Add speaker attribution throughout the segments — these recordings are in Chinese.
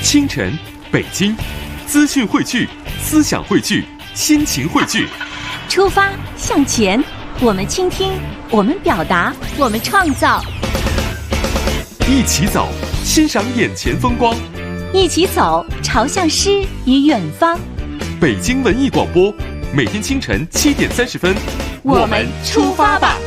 Speaker 1: 清晨，北京，资讯汇聚，思想汇聚，心情汇聚。
Speaker 2: 出发向前，我们倾听，我们表达，我们创造。
Speaker 1: 一起走，欣赏眼前风光。
Speaker 2: 一起走，朝向诗与远方。
Speaker 1: 北京文艺广播，每天清晨7点30分，
Speaker 2: 我们出发吧。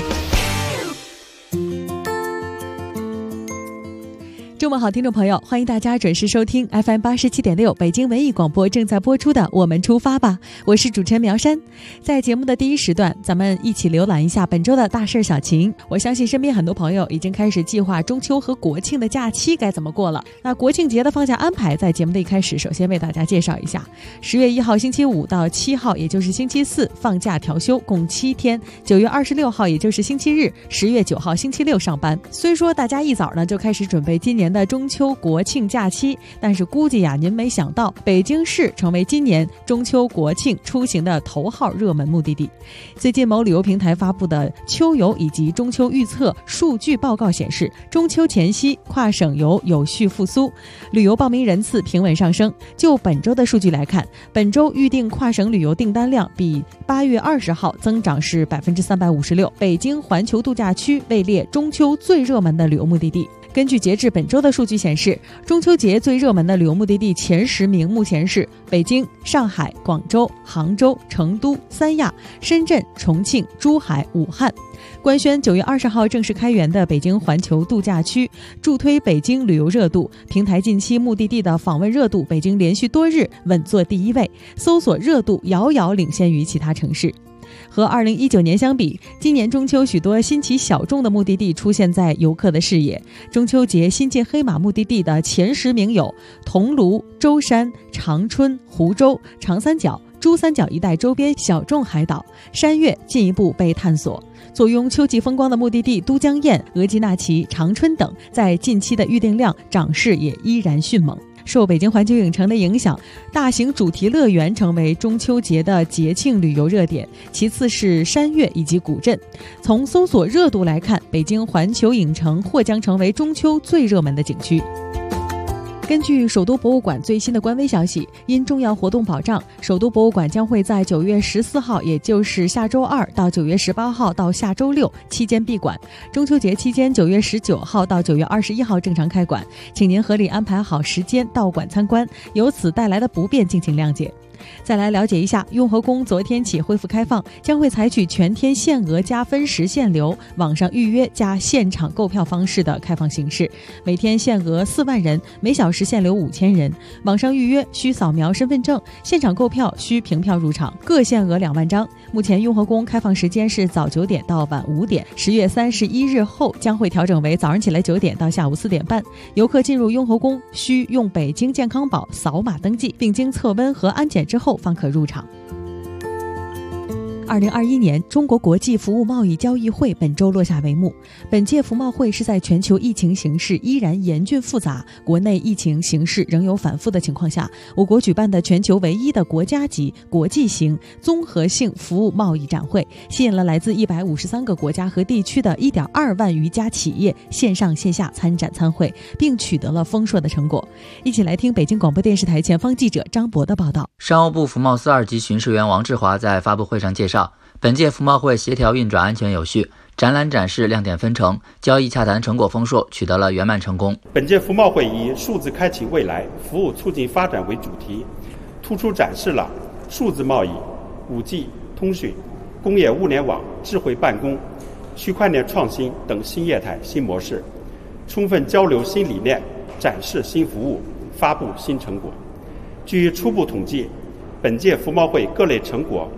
Speaker 3: 周末好，听众朋友，欢迎大家准时收听 FM 87.6北京文艺广播正在播出的《我们出发吧》，我是主持人苗山。在节目的第一时段，咱们一起浏览一下本周的大事小情。我相信身边很多朋友已经开始计划中秋和国庆的假期该怎么过了。那国庆节的放假安排，在节目的一开始，首先为大家介绍一下：10月1号星期五到7号，也就是星期四放假调休，共7天；9月26号，也就是星期日；10月9号星期六上班。虽说大家一早呢就开始准备今年的中秋国庆假期，但是估计呀，您没想到北京市成为今年中秋国庆出行的头号热门目的地。最近某旅游平台发布的秋游以及中秋预测数据报告显示，中秋前夕跨省游有序复苏，旅游报名人次平稳上升。就本周的数据来看，本周预定跨省旅游订单量比8月20号增长是356%，北京环球度假区位列中秋最热门的旅游目的地。根据截至本周的数据显示，中秋节最热门的旅游目的地前10名目前是北京、上海、广州、杭州、成都、三亚、深圳、重庆、珠海、武汉。官宣9月20号正式开园的北京环球度假区，助推北京旅游热度。平台近期目的地的访问热度，北京连续多日稳坐第一位，搜索热度遥遥领先于其他城市。和2019年相比，今年中秋许多新奇小众的目的地出现在游客的视野。中秋节新晋黑马目的地的前10名有桐庐、舟山、长春、湖州、长三角、珠三角一带周边小众海岛，山岳进一步被探索。坐拥秋季风光的目的地都江堰、额济纳旗、长春等，在近期的预订量涨势也依然迅猛。受北京环球影城的影响，大型主题乐园成为中秋节的节庆旅游热点，其次是山岳以及古镇。从搜索热度来看，北京环球影城或将成为中秋最热门的景区。根据首都博物馆最新的官微消息，因重要活动保障，首都博物馆将会在9月14号，也就是下周2到9月18号到下周6期间闭馆。中秋节期间9月19号到9月21号正常开馆，请您合理安排好时间到馆参观，由此带来的不便敬请谅解。再来了解一下，雍和宫昨天起恢复开放，将会采取全天限额加分时限流、网上预约加现场购票方式的开放形式，每天限额4万人，每小时限流5000人。网上预约需扫描身份证，现场购票需凭票入场，各限额2万张。目前雍和宫开放时间是早9点到晚5点，10月31日后将会调整为早上起来9点到下午4点半。游客进入雍和宫需用北京健康宝扫码登记，并经测温和安检之后方可入场。2021年中国国际服务贸易交易会本周落下帷幕。本届服贸会是在全球疫情形势依然严峻复杂，国内疫情形势仍有反复的情况下，我国举办的全球唯一的国家级、国际型综合性服务贸易展会，吸引了来自153个国家和地区的1.2万余家企业线上线下参展参会，并取得了丰硕的成果。一起来听北京广播电视台前方记者张博的报道。
Speaker 4: 商务部服贸司2级巡视员王志华在发布会上介绍，本届服贸会协调运转安全有序，展览展示亮点纷呈，交易洽谈成果丰硕，取得了圆满成功。
Speaker 5: 本届服贸会以数字开启未来，服务促进发展为主题，突出展示了数字贸易、5G、通讯、工业物联网、智慧办公、区块链创新等新业态新模式，充分交流新理念，展示新服务，发布新成果。据初步统计，本届服贸会各类成果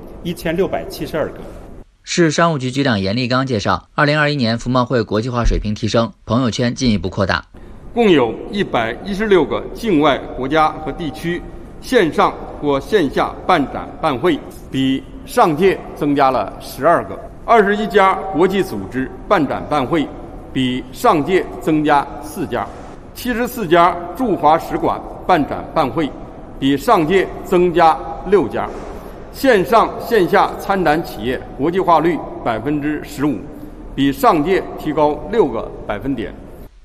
Speaker 5: 1672个。
Speaker 4: 市商务局局长严立刚介绍，2021年服贸会国际化水平提升，朋友圈进一步扩大，
Speaker 6: 共有116个境外国家和地区线上或线下办展办会，比上届增加了12个；21家国际组织办展办会，比上届增加4家；74家驻华使馆办展办会，比上届增加6家。线上线下参展企业国际化率15%，比上届提高6个百分点。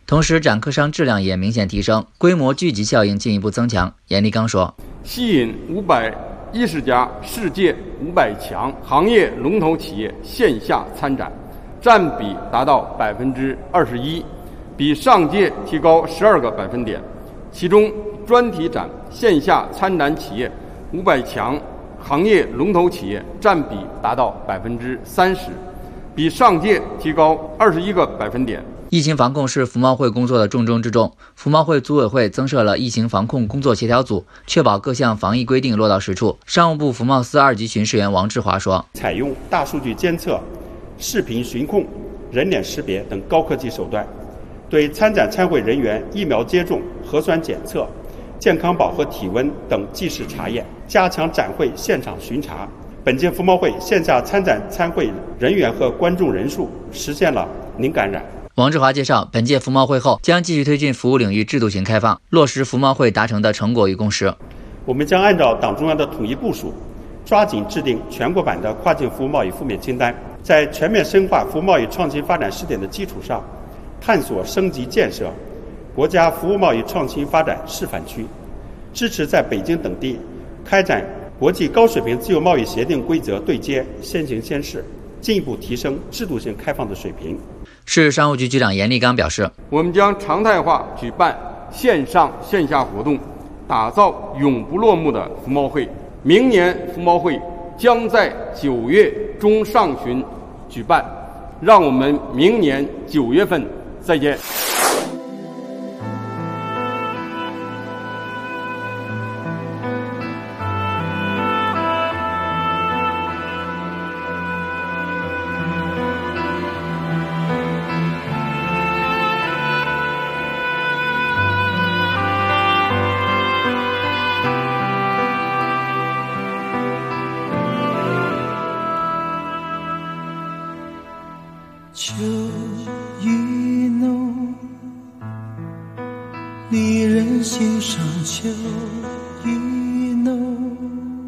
Speaker 4: 同时展客商质量也明显提升，规模聚集效应进一步增强。严立刚说，
Speaker 6: 吸引510家世界500强行业龙头企业线下参展，占比达到21%，比上届提高12个百分点。其中专题展线下参展企业500强行业龙头企业占比达到30%，比上届提高21个百分点。
Speaker 4: 疫情防控是服贸会工作的重中之重，服贸会组委会增设了疫情防控工作协调组，确保各项防疫规定落到实处。商务部服贸司2级巡视员王志华说，
Speaker 5: 采用大数据监测、视频巡控、人脸识别等高科技手段，对参展参会人员疫苗接种、核酸检测、健康宝和体温等即时查验，加强展会现场巡查。本届服贸会线下参展参会人员和观众人数实现了零感染。
Speaker 4: 王志华介绍，本届服贸会后将继续推进服务领域制度型开放，落实服贸会达成的成果与共识。
Speaker 5: 我们将按照党中央的统一部署，抓紧制定全国版的跨境服务贸易负面清单，在全面深化服务贸易创新发展试点的基础上，探索升级建设国家服务贸易创新发展示范区，支持在北京等地开展国际高水平自由贸易协定规则对接先行先试，进一步提升制度性开放的水平。
Speaker 4: 市商务局局长严立刚表示，
Speaker 6: 我们将常态化举办线上线下活动，打造永不落幕的服贸会。明年服贸会将在9月中上旬举办，让我们明年9月份再见。
Speaker 7: 秋意浓，离人心上秋意浓，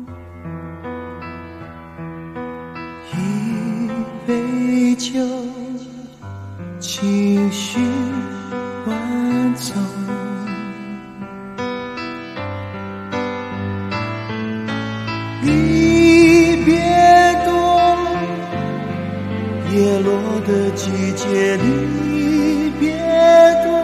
Speaker 7: 一杯酒，情绪万种，离别多，叶落的季节离别多，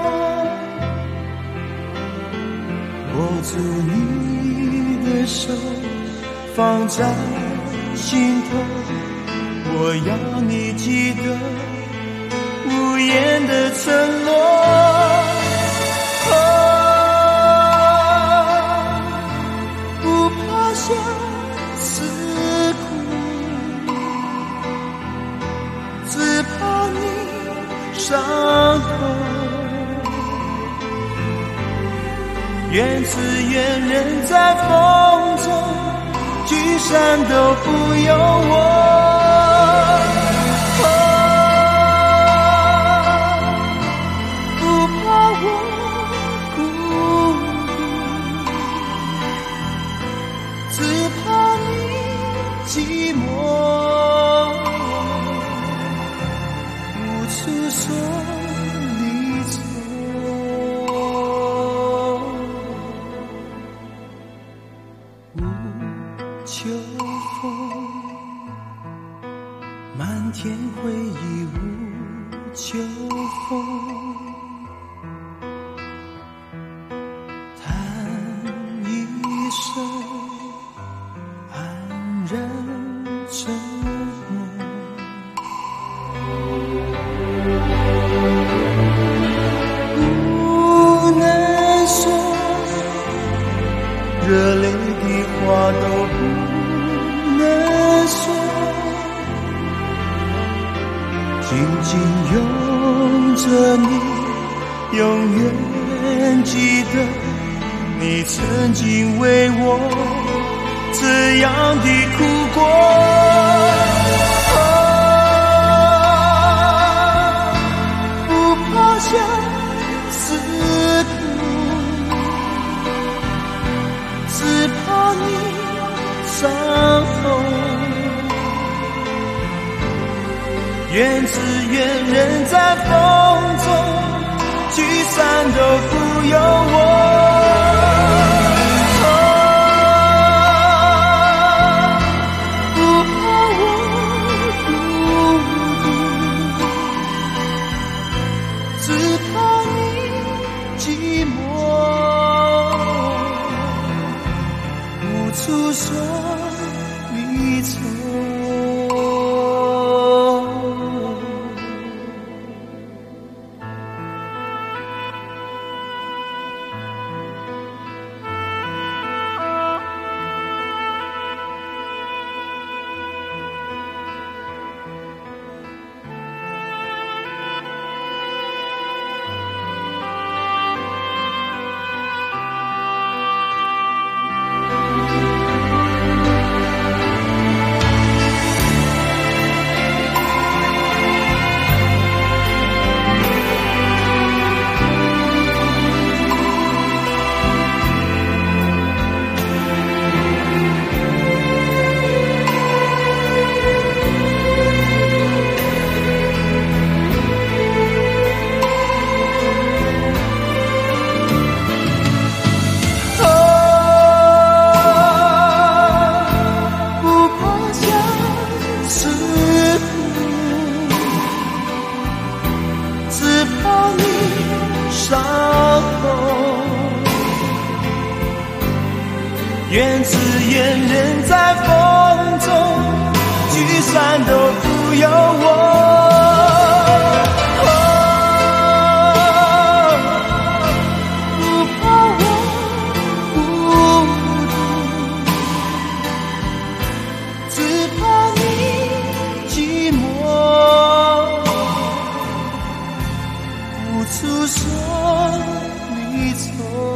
Speaker 7: 握住你的手，放在心头，我要你记得无言的承诺。不怕相思苦，只怕你伤痛。愿只愿人在风中，聚散都不由我。不怕我孤独，只怕你寂寞。无处说离愁，无秋风，漫天回忆无秋风，叹一声安然沉默。不能说，热泪的话都不能说，紧紧拥着你，永远记得你曾经为我这样的哭过。不怕相思苦，只怕你伤痛。愿只愿人在风中，聚山都不由我。诉说离愁。愿只愿人在风中，聚散都不由我。不怕我孤独，只怕你寂寞，无处说离愁。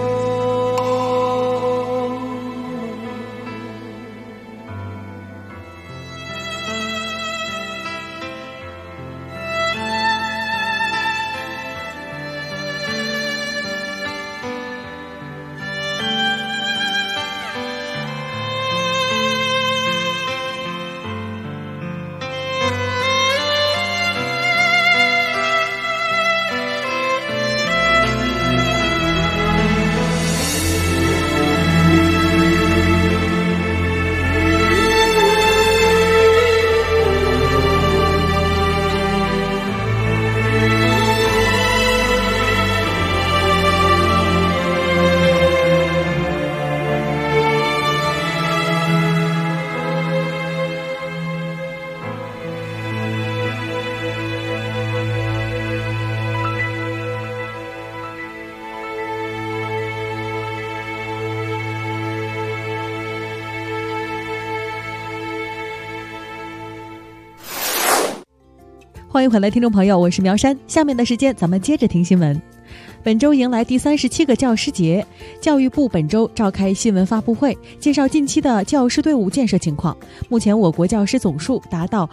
Speaker 3: 欢迎回来听众朋友，我是苗山。下面的时间咱们接着听新闻。本周迎来第37个教师节，教育部本周召开新闻发布会，介绍近期的教师队伍建设情况。目前我国教师总数达到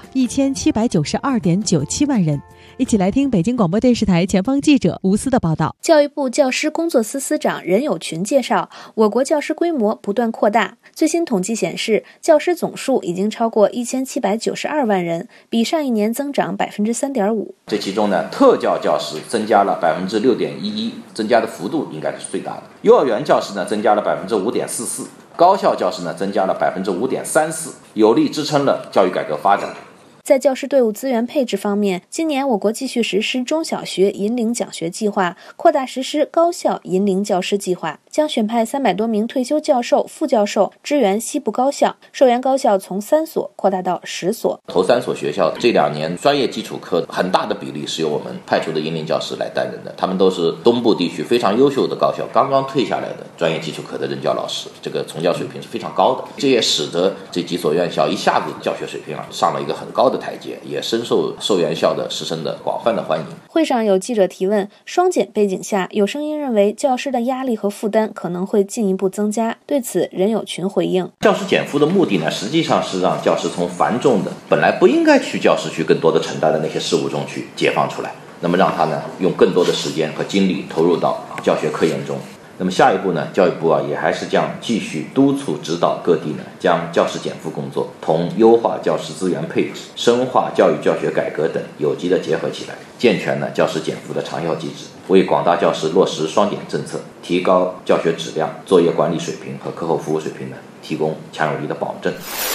Speaker 3: 1792.97万人。一起来听北京广播电视台前方记者吴思的报道。
Speaker 8: 教育部教师工作司司长任友群介绍，我国教师规模不断扩大，最新统计显示，教师总数已经超过1792万人，比上一年增长3.5%。
Speaker 9: 这其中呢，特教教师增加了6.11%，增加的幅度应该是最大的。幼儿园教师呢，增加了5.44%，高校教师呢，增加了5.34%，有力支撑了教育改革发展。
Speaker 8: 在教师队伍资源配置方面，今年我国继续实施中小学引领奖学计划，扩大实施高校引领教师计划，将选派300多名退休教授、副教授支援西部高校，受援高校从3所扩大到10所。
Speaker 9: 头3所学校这2年专业基础课很大的比例是由我们派出的引领教师来担任的，他们都是东部地区非常优秀的高校刚刚退下来的专业基础课的任教老师，这个从教水平是非常高的，这也使得这几所院校一下子教学水平上了一个很高的台阶，也深受受援校的师生的广泛的欢迎。
Speaker 8: 会上有记者提问，双减背景下，有声音认为教师的压力和负担可能会进一步增加。对此，任友群回应：
Speaker 9: 教师减负的目的呢，实际上是让教师从繁重的本来不应该去教师去更多的承担的那些事务中去解放出来，那么让他呢用更多的时间和精力投入到教学科研中。那么下一步呢，教育部也还是将继续督促指导各地呢，将教师减负工作同优化教师资源配置、深化教育教学改革等有机的结合起来，健全呢教师减负的长效机制。 为广大教师落实双减政策，提高教学质量、作业管理水平和课后服务水平呢，提供强有力的保证。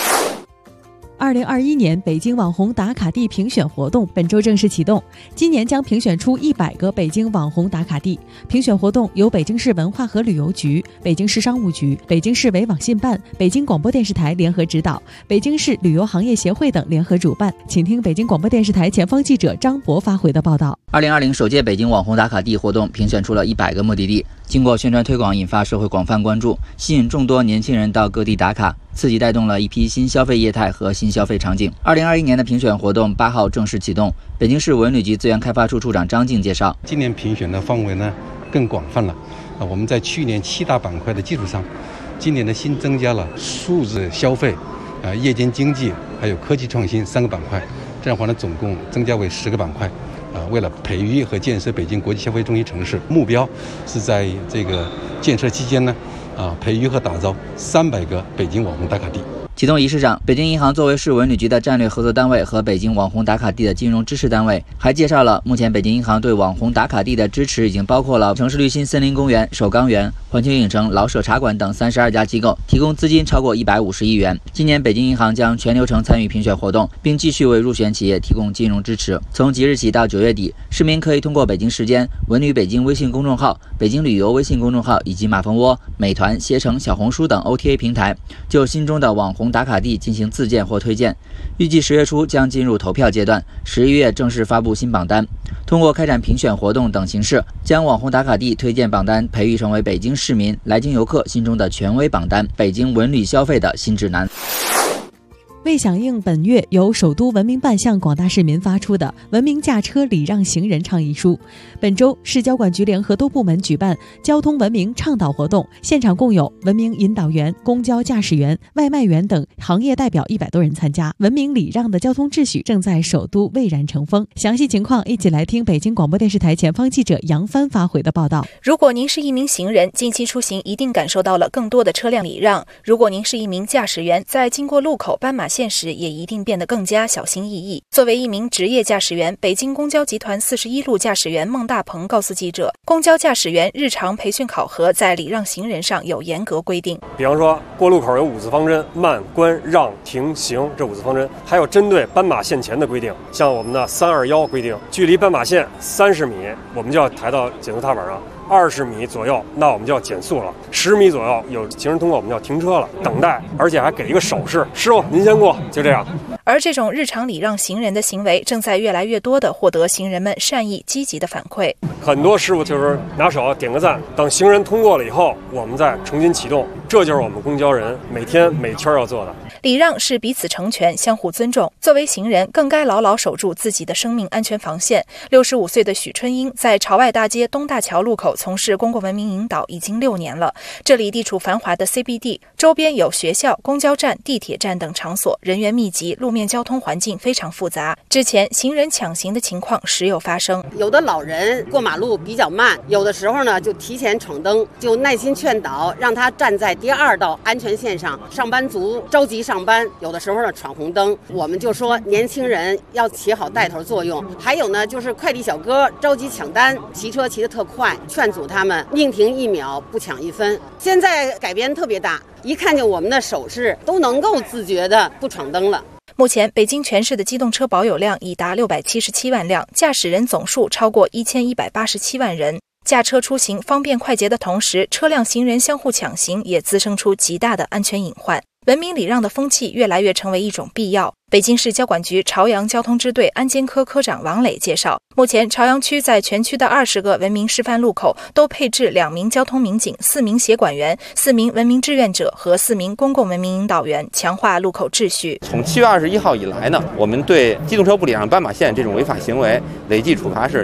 Speaker 3: 2021年北京网红打卡地评选活动本周正式启动，今年将评选出100个北京网红打卡地。评选活动由北京市文化和旅游局、北京市商务局、北京市委网信办、北京广播电视台联合指导，北京市旅游行业协会等联合主办。请听北京广播电视台前方记者张博发回的报道。
Speaker 4: 2020首届北京网红打卡地活动评选出了100个目的地，经过宣传推广，引发社会广泛关注，吸引众多年轻人到各地打卡，刺激带动了一批新消费业态和新消费场景。2021年的评选活动8号正式启动。北京市文旅局资源开发处处长张静介绍，
Speaker 10: 今年评选的范围呢更广泛了。我们在去年7大板块的基础上，今年呢新增加了数字消费、夜间经济还有科技创新3个板块，这样的话呢总共增加为10个板块。为了培育和建设北京国际消费中心城市，目标是在这个建设期间呢，培育和打造300个北京网红打卡地。
Speaker 4: 启动仪式上，北京银行作为市文旅局的战略合作单位和北京网红打卡地的金融支持单位，还介绍了目前北京银行对网红打卡地的支持已经包括了城市绿心森林公园、首钢园、环球影城、老舍茶馆等32家机构，提供资金超过150亿元。今年北京银行将全流程参与评选活动，并继续为入选企业提供金融支持。从即日起到9月底，市民可以通过北京时间、文旅北京微信公众号、北京旅游微信公众号以及马蜂窝、美团、携程、小红书等 OTA 平台，就心中的网红打卡地进行自荐或推荐。预计10月初将进入投票阶段，11月正式发布新榜单。通过开展评选活动等形式，将网红打卡地推荐榜单培育成为北京市民、来京游客心中的权威榜单，北京文旅消费的新指南。
Speaker 3: 为响应本月由首都文明办向广大市民发出的文明驾车礼让行人倡议书，本周市交管局联合多部门举办交通文明倡导活动，现场共有文明引导员、公交驾驶员、外卖员等行业代表100多人参加。文明礼让的交通秩序正在首都蔚然成风。详细情况一起来听北京广播电视台前方记者杨帆发回的报道。
Speaker 11: 如果您是一名行人，近期出行一定感受到了更多的车辆礼让；如果您是一名驾驶员，在经过路口斑马线时也一定变得更加小心翼翼。作为一名职业驾驶员，北京公交集团41路驾驶员孟大鹏告诉记者，公交驾驶员日常培训考核在礼让行人上有严格规定。
Speaker 12: 比方说过路口有5字方针，慢、关、让、停、行这5字方针，还有针对斑马线前的规定，像我们的321规定，距离斑马线30米，我们就要抬到减速踏板上。20米左右，那我们就要减速了；10米左右有行人通过，我们就要停车了，等待，而且还给一个手势，师傅您先过，就这样。
Speaker 11: 而这种日常礼让行人的行为，正在越来越多地获得行人们善意积极的反馈。
Speaker 12: 很多师傅就是拿手点个赞，等行人通过了以后，我们再重新启动，这就是我们公交人每天每圈要做的。
Speaker 11: 礼让是彼此成全、相互尊重，作为行人更该牢牢守住自己的生命安全防线。65岁的许春英在朝外大街东大桥路口从事公共文明引导已经6年了。这里地处繁华的 CBD， 周边有学校、公交站、地铁站等场所，人员密集，路面交通环境非常复杂。之前行人抢行的情况时有发生，
Speaker 13: 有的老人过马路比较慢，有的时候呢就提前闯灯，就耐心劝导，让他站在第2道安全线上。上班族着急上班，有的时候呢闯红灯，我们就说年轻人要起好带头作用。还有呢就是快递小哥着急抢单，骑车骑得特快，劝阻他们宁停1秒不抢1分。现在改编特别大，一看见我们的手势都能够自觉的不闯灯了。
Speaker 11: 目前北京全市的机动车保有量已达677万辆，驾驶人总数超过1187万人。驾车出行方便快捷的同时，车辆行人相互抢行也滋生出极大的安全隐患。文明礼让的风气越来越成为一种必要。北京市交管局朝阳交通支队安监科科长王磊介绍，目前朝阳区在全区的20个文明示范路口都配置2名交通民警、4名协管员、4名文明志愿者和4名公共文明引导员，强化路口秩序。
Speaker 14: 从7月21号以来呢，我们对机动车不礼让斑马线这种违法行为累计处罚是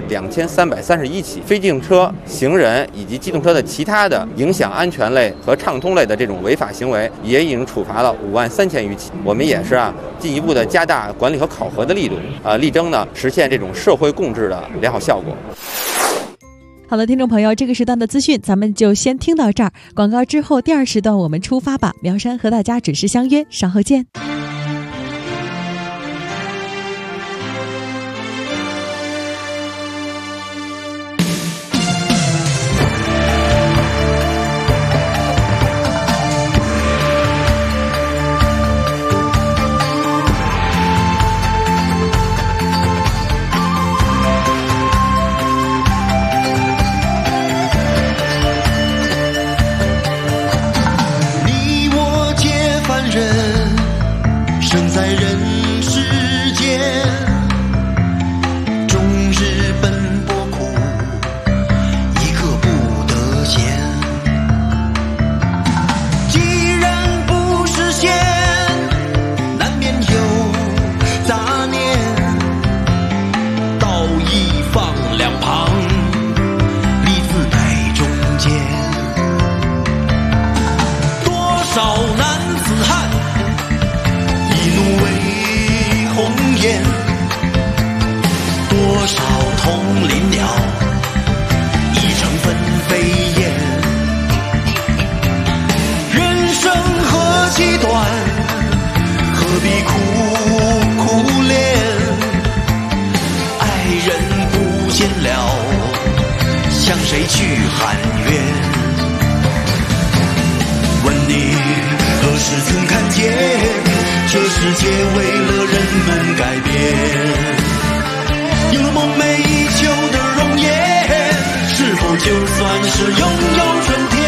Speaker 14: 2331起，非机动车、行人以及机动车的其他的影响安全类和畅通类的这种违法行为也已经处罚了53000余起。我们也是进一步的加大管理和考核的力度，力争呢实现这种社会共治的良好效果。
Speaker 3: 好了，听众朋友，这个时段的资讯咱们就先听到这儿。广告之后，第2时段我们出发吧。苗山和大家准时相约，稍后见。
Speaker 7: 谁去喊冤？问你何时曾看见，这世界为了人们改变？有了梦寐以求的容颜，是否就算是拥有春天？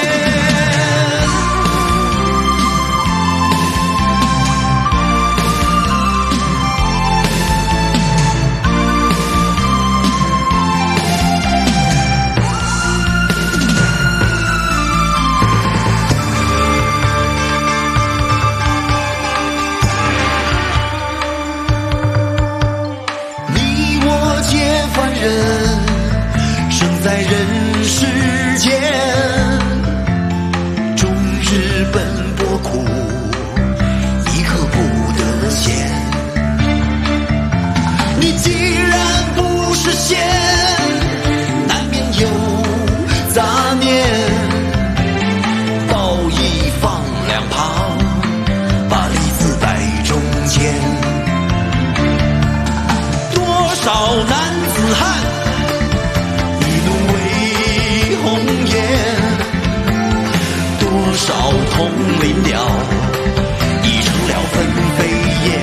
Speaker 7: 生在人世间，终日奔波苦，一刻不得闲。你既然不是仙，难免有杂念，道义放两旁，把利字摆中间。多少男子汉一怒为红颜，多少同林鸟已成了纷飞燕。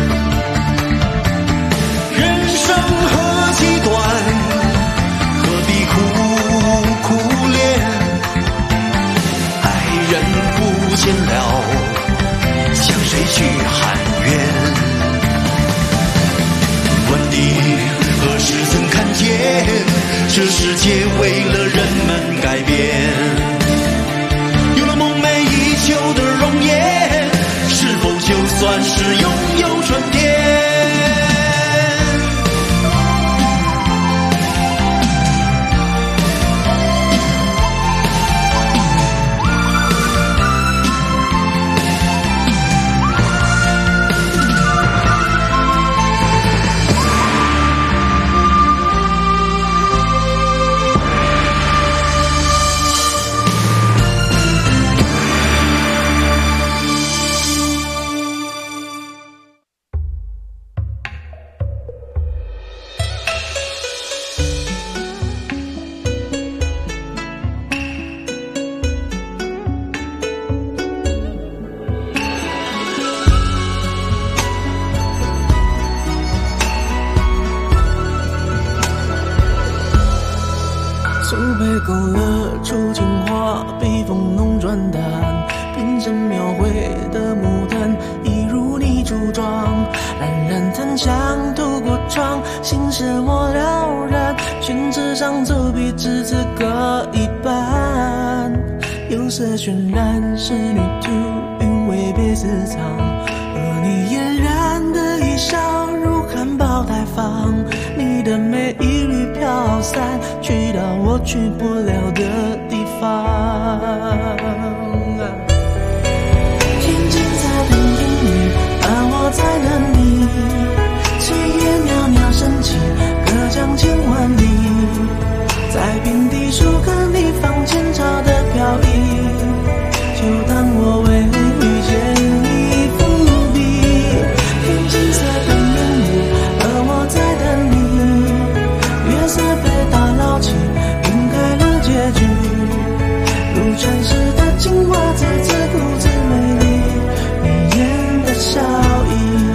Speaker 7: 人生何其短，何必苦恋？爱人不见了，向谁去喊冤？问你何时曾看见，这世界为了人们改变？有了梦寐以求的容颜，是否就算是拥有春天？
Speaker 15: 苏北勾勒出情画，笔锋浓转淡，平生描绘的牡丹，一如你柱状，冉冉檀香透过窗，心事我了然，宣纸上走笔只字各一半，有色渲染仕女图，韵味别私藏，而你嫣然的一笑如含苞待放，你的美一缕飘散，去到我去不了的地方。天际在等应你，而我在等你，炊烟袅袅升起，隔江千万里，在平地树根里放前朝的飘逸，就当我为遇见你伏笔。天际在等应你，而我在等你，月色被打捞起，晕开了结局，如传世的青蛙，自自顾自美丽，你眼的笑意。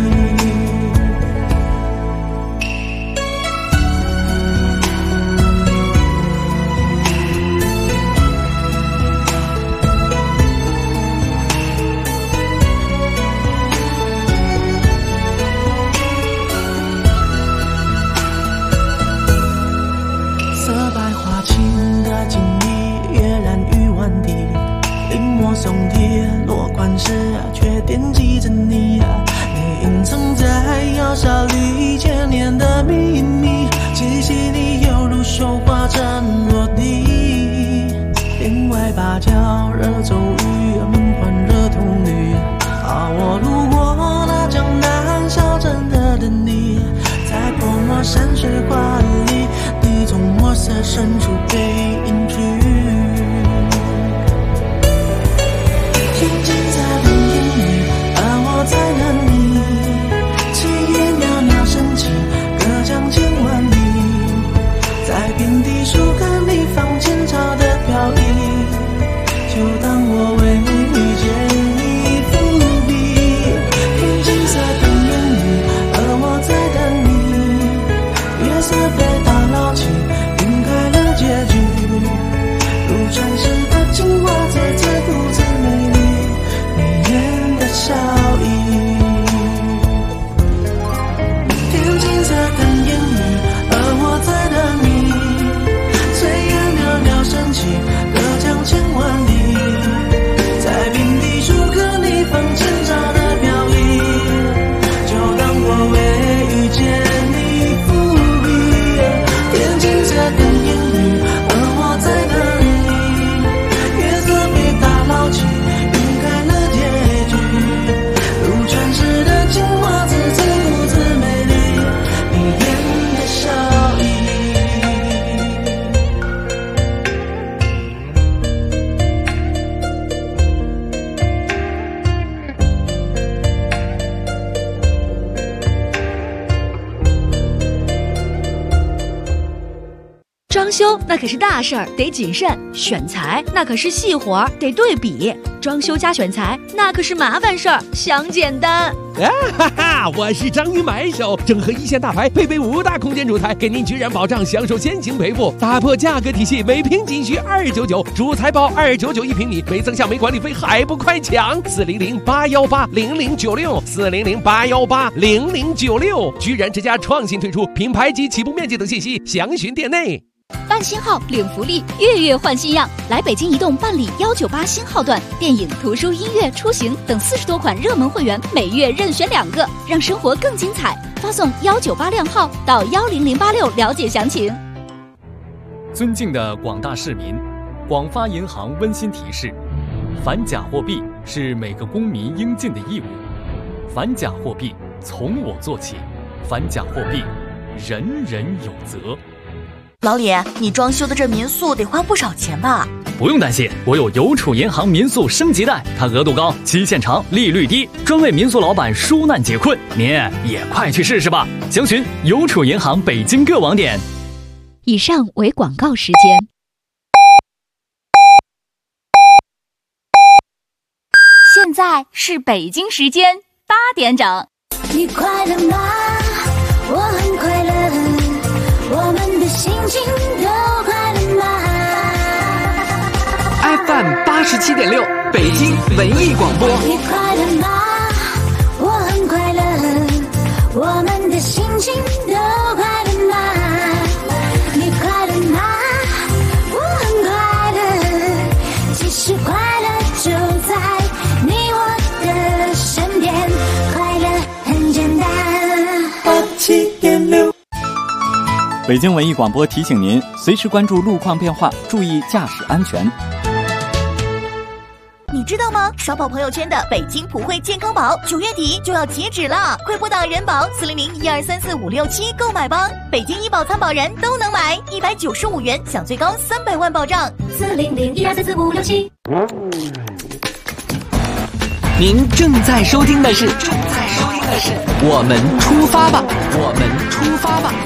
Speaker 15: 色白花青的锦衣，跃然于万地，临摹松铁落款时，却惦记着你，你隐藏在窑烧里千年的秘密，气息里犹如绣花针落地，帘外芭蕉惹骤雨，门环惹铜绿，我路过那江南小镇的等你，在泼墨山水画里，你从墨色深处被隐去。天际在等应你，而我在等你，炊烟袅袅升起，隔江千万里，在平地树根里
Speaker 2: 修那可是大事儿，得谨慎；选材那可是细活儿，得对比；装修加选材那可是麻烦事儿，想简单。
Speaker 16: 哈哈，我是章鱼买手，整合一线大牌，配备5大空间主材，给您居然保障，享受先行赔付，打破价格体系，每平仅需299，主材包299一平米，没增项没管理费，还不快抢！400-818-0096，400-818-0096，居然之家创新推出品牌及起步面积等信息，详询店内。
Speaker 17: 办新号领福利，月月换新样，来北京移动办理198新号段，电影、图书、音乐、出行等40多款热门会员，每月任选2个，让生活更精彩。发送198靓号到10086了解详情。
Speaker 18: 尊敬的广大市民，广发银行温馨提示：反假货币是每个公民应尽的义务，反假货币从我做起，反假货币人人有责。
Speaker 19: 老李，你装修的这民宿得花不少钱吧？
Speaker 18: 不用担心，我有邮储银行民宿升级贷，它额度高，期限长，利率低，专为民宿老板纾难解困。您也快去试试吧！详询邮储银行北京各网点。
Speaker 17: 以上为广告时间。现在是北京时间8点整。
Speaker 15: 你快乐吗？我很快乐。我们的心情都快乐吗
Speaker 1: ？FM 87.6，北京文艺广播。
Speaker 15: 你快乐吗？我很快乐。我们的心情都快乐吗？你快乐吗？我很快乐。其实快乐就在你我的身边，快乐很简单。87.6。
Speaker 20: 北京文艺广播提醒您，随时关注路况变化，注意驾驶安全。
Speaker 19: 你知道吗？刷爆朋友圈的北京普惠健康宝9月底就要截止了，快拨打人保400-1234567购买吧！北京医保参保人都能买，195元享最高300万保障。
Speaker 15: 400-1234567。
Speaker 1: 您正在收听的是我们出发吧，我们出发吧。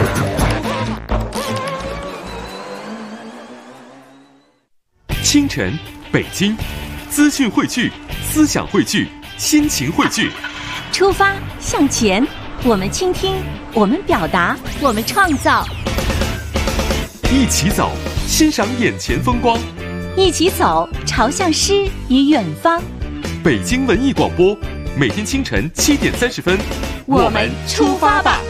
Speaker 1: 清晨，北京，资讯汇聚，思想汇聚，心情汇聚。
Speaker 2: 出发，向前，我们倾听，我们表达，我们创造。
Speaker 1: 一起走，欣赏眼前风光。
Speaker 2: 一起走，朝向诗与远方。
Speaker 1: 北京文艺广播，每天清晨7点30分，
Speaker 2: 我们出发吧。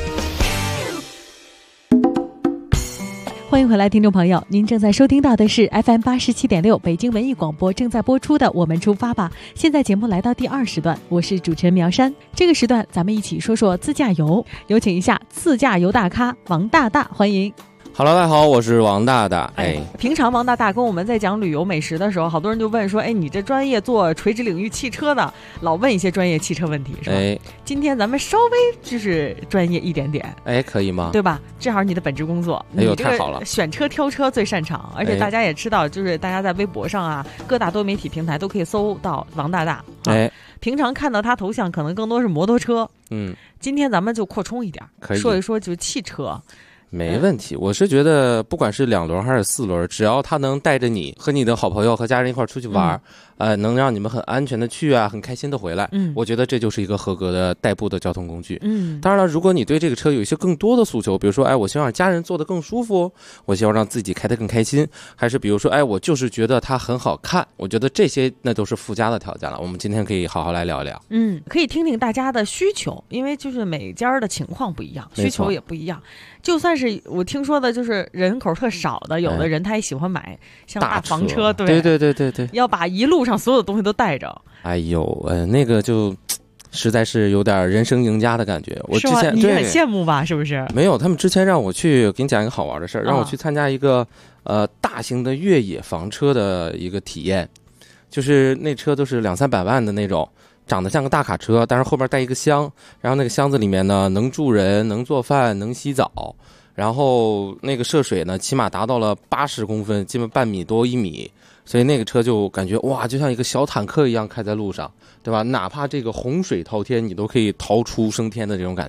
Speaker 3: 欢迎回来，听众朋友，您正在收听到的是 FM 87.6北京文艺广播正在播出的《我们出发吧》。现在节目来到第2时段，我是主持人苗山。这个时段，咱们一起说说自驾游，有请一下自驾游大咖王大大，欢迎。
Speaker 21: Hello， 大家好，我是王大大。
Speaker 3: 平常王大大跟我们在讲旅游美食的时候，好多人就问说，你这专业做垂直领域汽车的，老问一些专业汽车问题，是吧？今天咱们稍微就是专业一点点，
Speaker 21: 可以吗？
Speaker 3: 对吧？正好你的本职工作，
Speaker 21: 你太好了，
Speaker 3: 选车挑车最擅长，而且大家也知道，就是大家在微博上啊，各大多媒体平台都可以搜到王大大。平常看到他头像可能更多是摩托车，今天咱们就扩充一点，说一说就是汽车。
Speaker 21: 没问题，我是觉得不管是2轮还是4轮，只要他能带着你和你的好朋友和家人一块出去玩，能让你们很安全的去啊，很开心的回来，我觉得这就是一个合格的代步的交通工具。当然了，如果你对这个车有一些更多的诉求，比如说我希望家人坐得更舒服，我希望让自己开得更开心，还是比如说我就是觉得它很好看，我觉得这些那都是附加的条件了。我们今天可以好好来聊一聊。
Speaker 3: 可以听听大家的需求，因为就是每家的情况不一样，需求也不一样。就算是我听说的，就是人口特少的，有的人他也喜欢买像大房车，对，要把一路上所有的东西都带着。
Speaker 21: 那个就实在是有点人生赢家的感觉。我之前
Speaker 3: 你很羡慕吧？是不是？
Speaker 21: 没有，他们之前让我去，给你讲一个好玩的事儿，让我去参加一个大型的越野房车的一个体验，就是那车都是200-300万的那种。长得像个大卡车，但是后边带一个箱，然后那个箱子里面呢能住人，能做饭，能洗澡，然后那个涉水呢起码达到了80公分，基本半米多1米，所以那个车就感觉哇，就像一个小坦克一样开在路上，对吧？哪怕这个洪水滔天，你都可以逃出升天的这种感觉。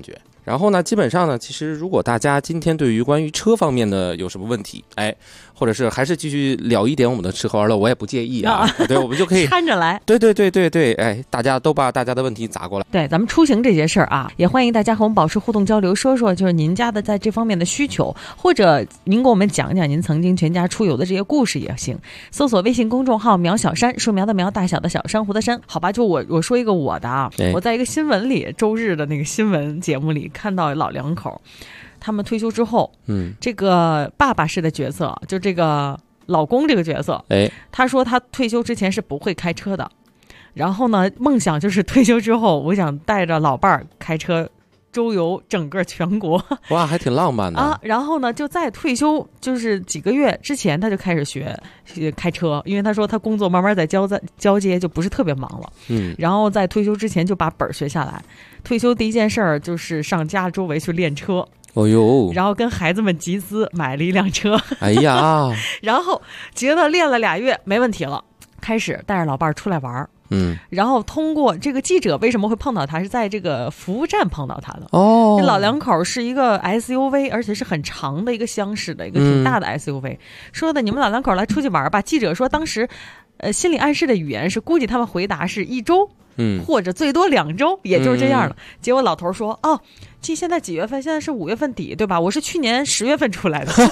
Speaker 21: 然后呢，基本上呢，其实如果大家今天对于关于车方面的有什么问题，或者是还是继续聊一点我们的吃喝玩乐，我也不介意啊。对，我们就可以
Speaker 3: 掺着来。
Speaker 21: 对，大家都把大家的问题砸过来。
Speaker 3: 对，咱们出行这些事儿啊，也欢迎大家和我们保持互动交流，说说就是您家的在这方面的需求，或者您给我们讲讲您曾经全家出游的这些故事也行。搜索微信公众号苗小山，树苗的苗，大小的小，珊瑚的珊。好吧，就我说一个我的啊，我在一个新闻里，周日的那个新闻节目里看到老两口。他们退休之后，这个爸爸式的角色，就这个老公这个角色，他说他退休之前是不会开车的，然后呢，梦想就是退休之后，我想带着老伴儿开车周游整个全国。
Speaker 21: 哇，还挺浪漫的
Speaker 3: 啊！然后呢，就在退休就是几个月之前，他就开始学开车，因为他说他工作慢慢在交接，就不是特别忙了。然后在退休之前就把本学下来。退休第一件事儿就是上家周围去练车。然后跟孩子们集资买了一辆车。
Speaker 21: 哎呀，
Speaker 3: 然后觉得练了2月没问题了，开始带着老伴儿出来玩。然后通过这个记者为什么会碰到他，是在这个服务站碰到他的。这老两口是一个 SUV， 而且是很长的一个厢式的一个挺大的 SUV。说的你们老两口来出去玩吧。记者说当时心理暗示的语言是估计他们回答是1周。或者最多2周，也就是这样了。结果老头说：“哦，现在几月份？现在是5月份底，对吧？我是去年10月份出来的。”记者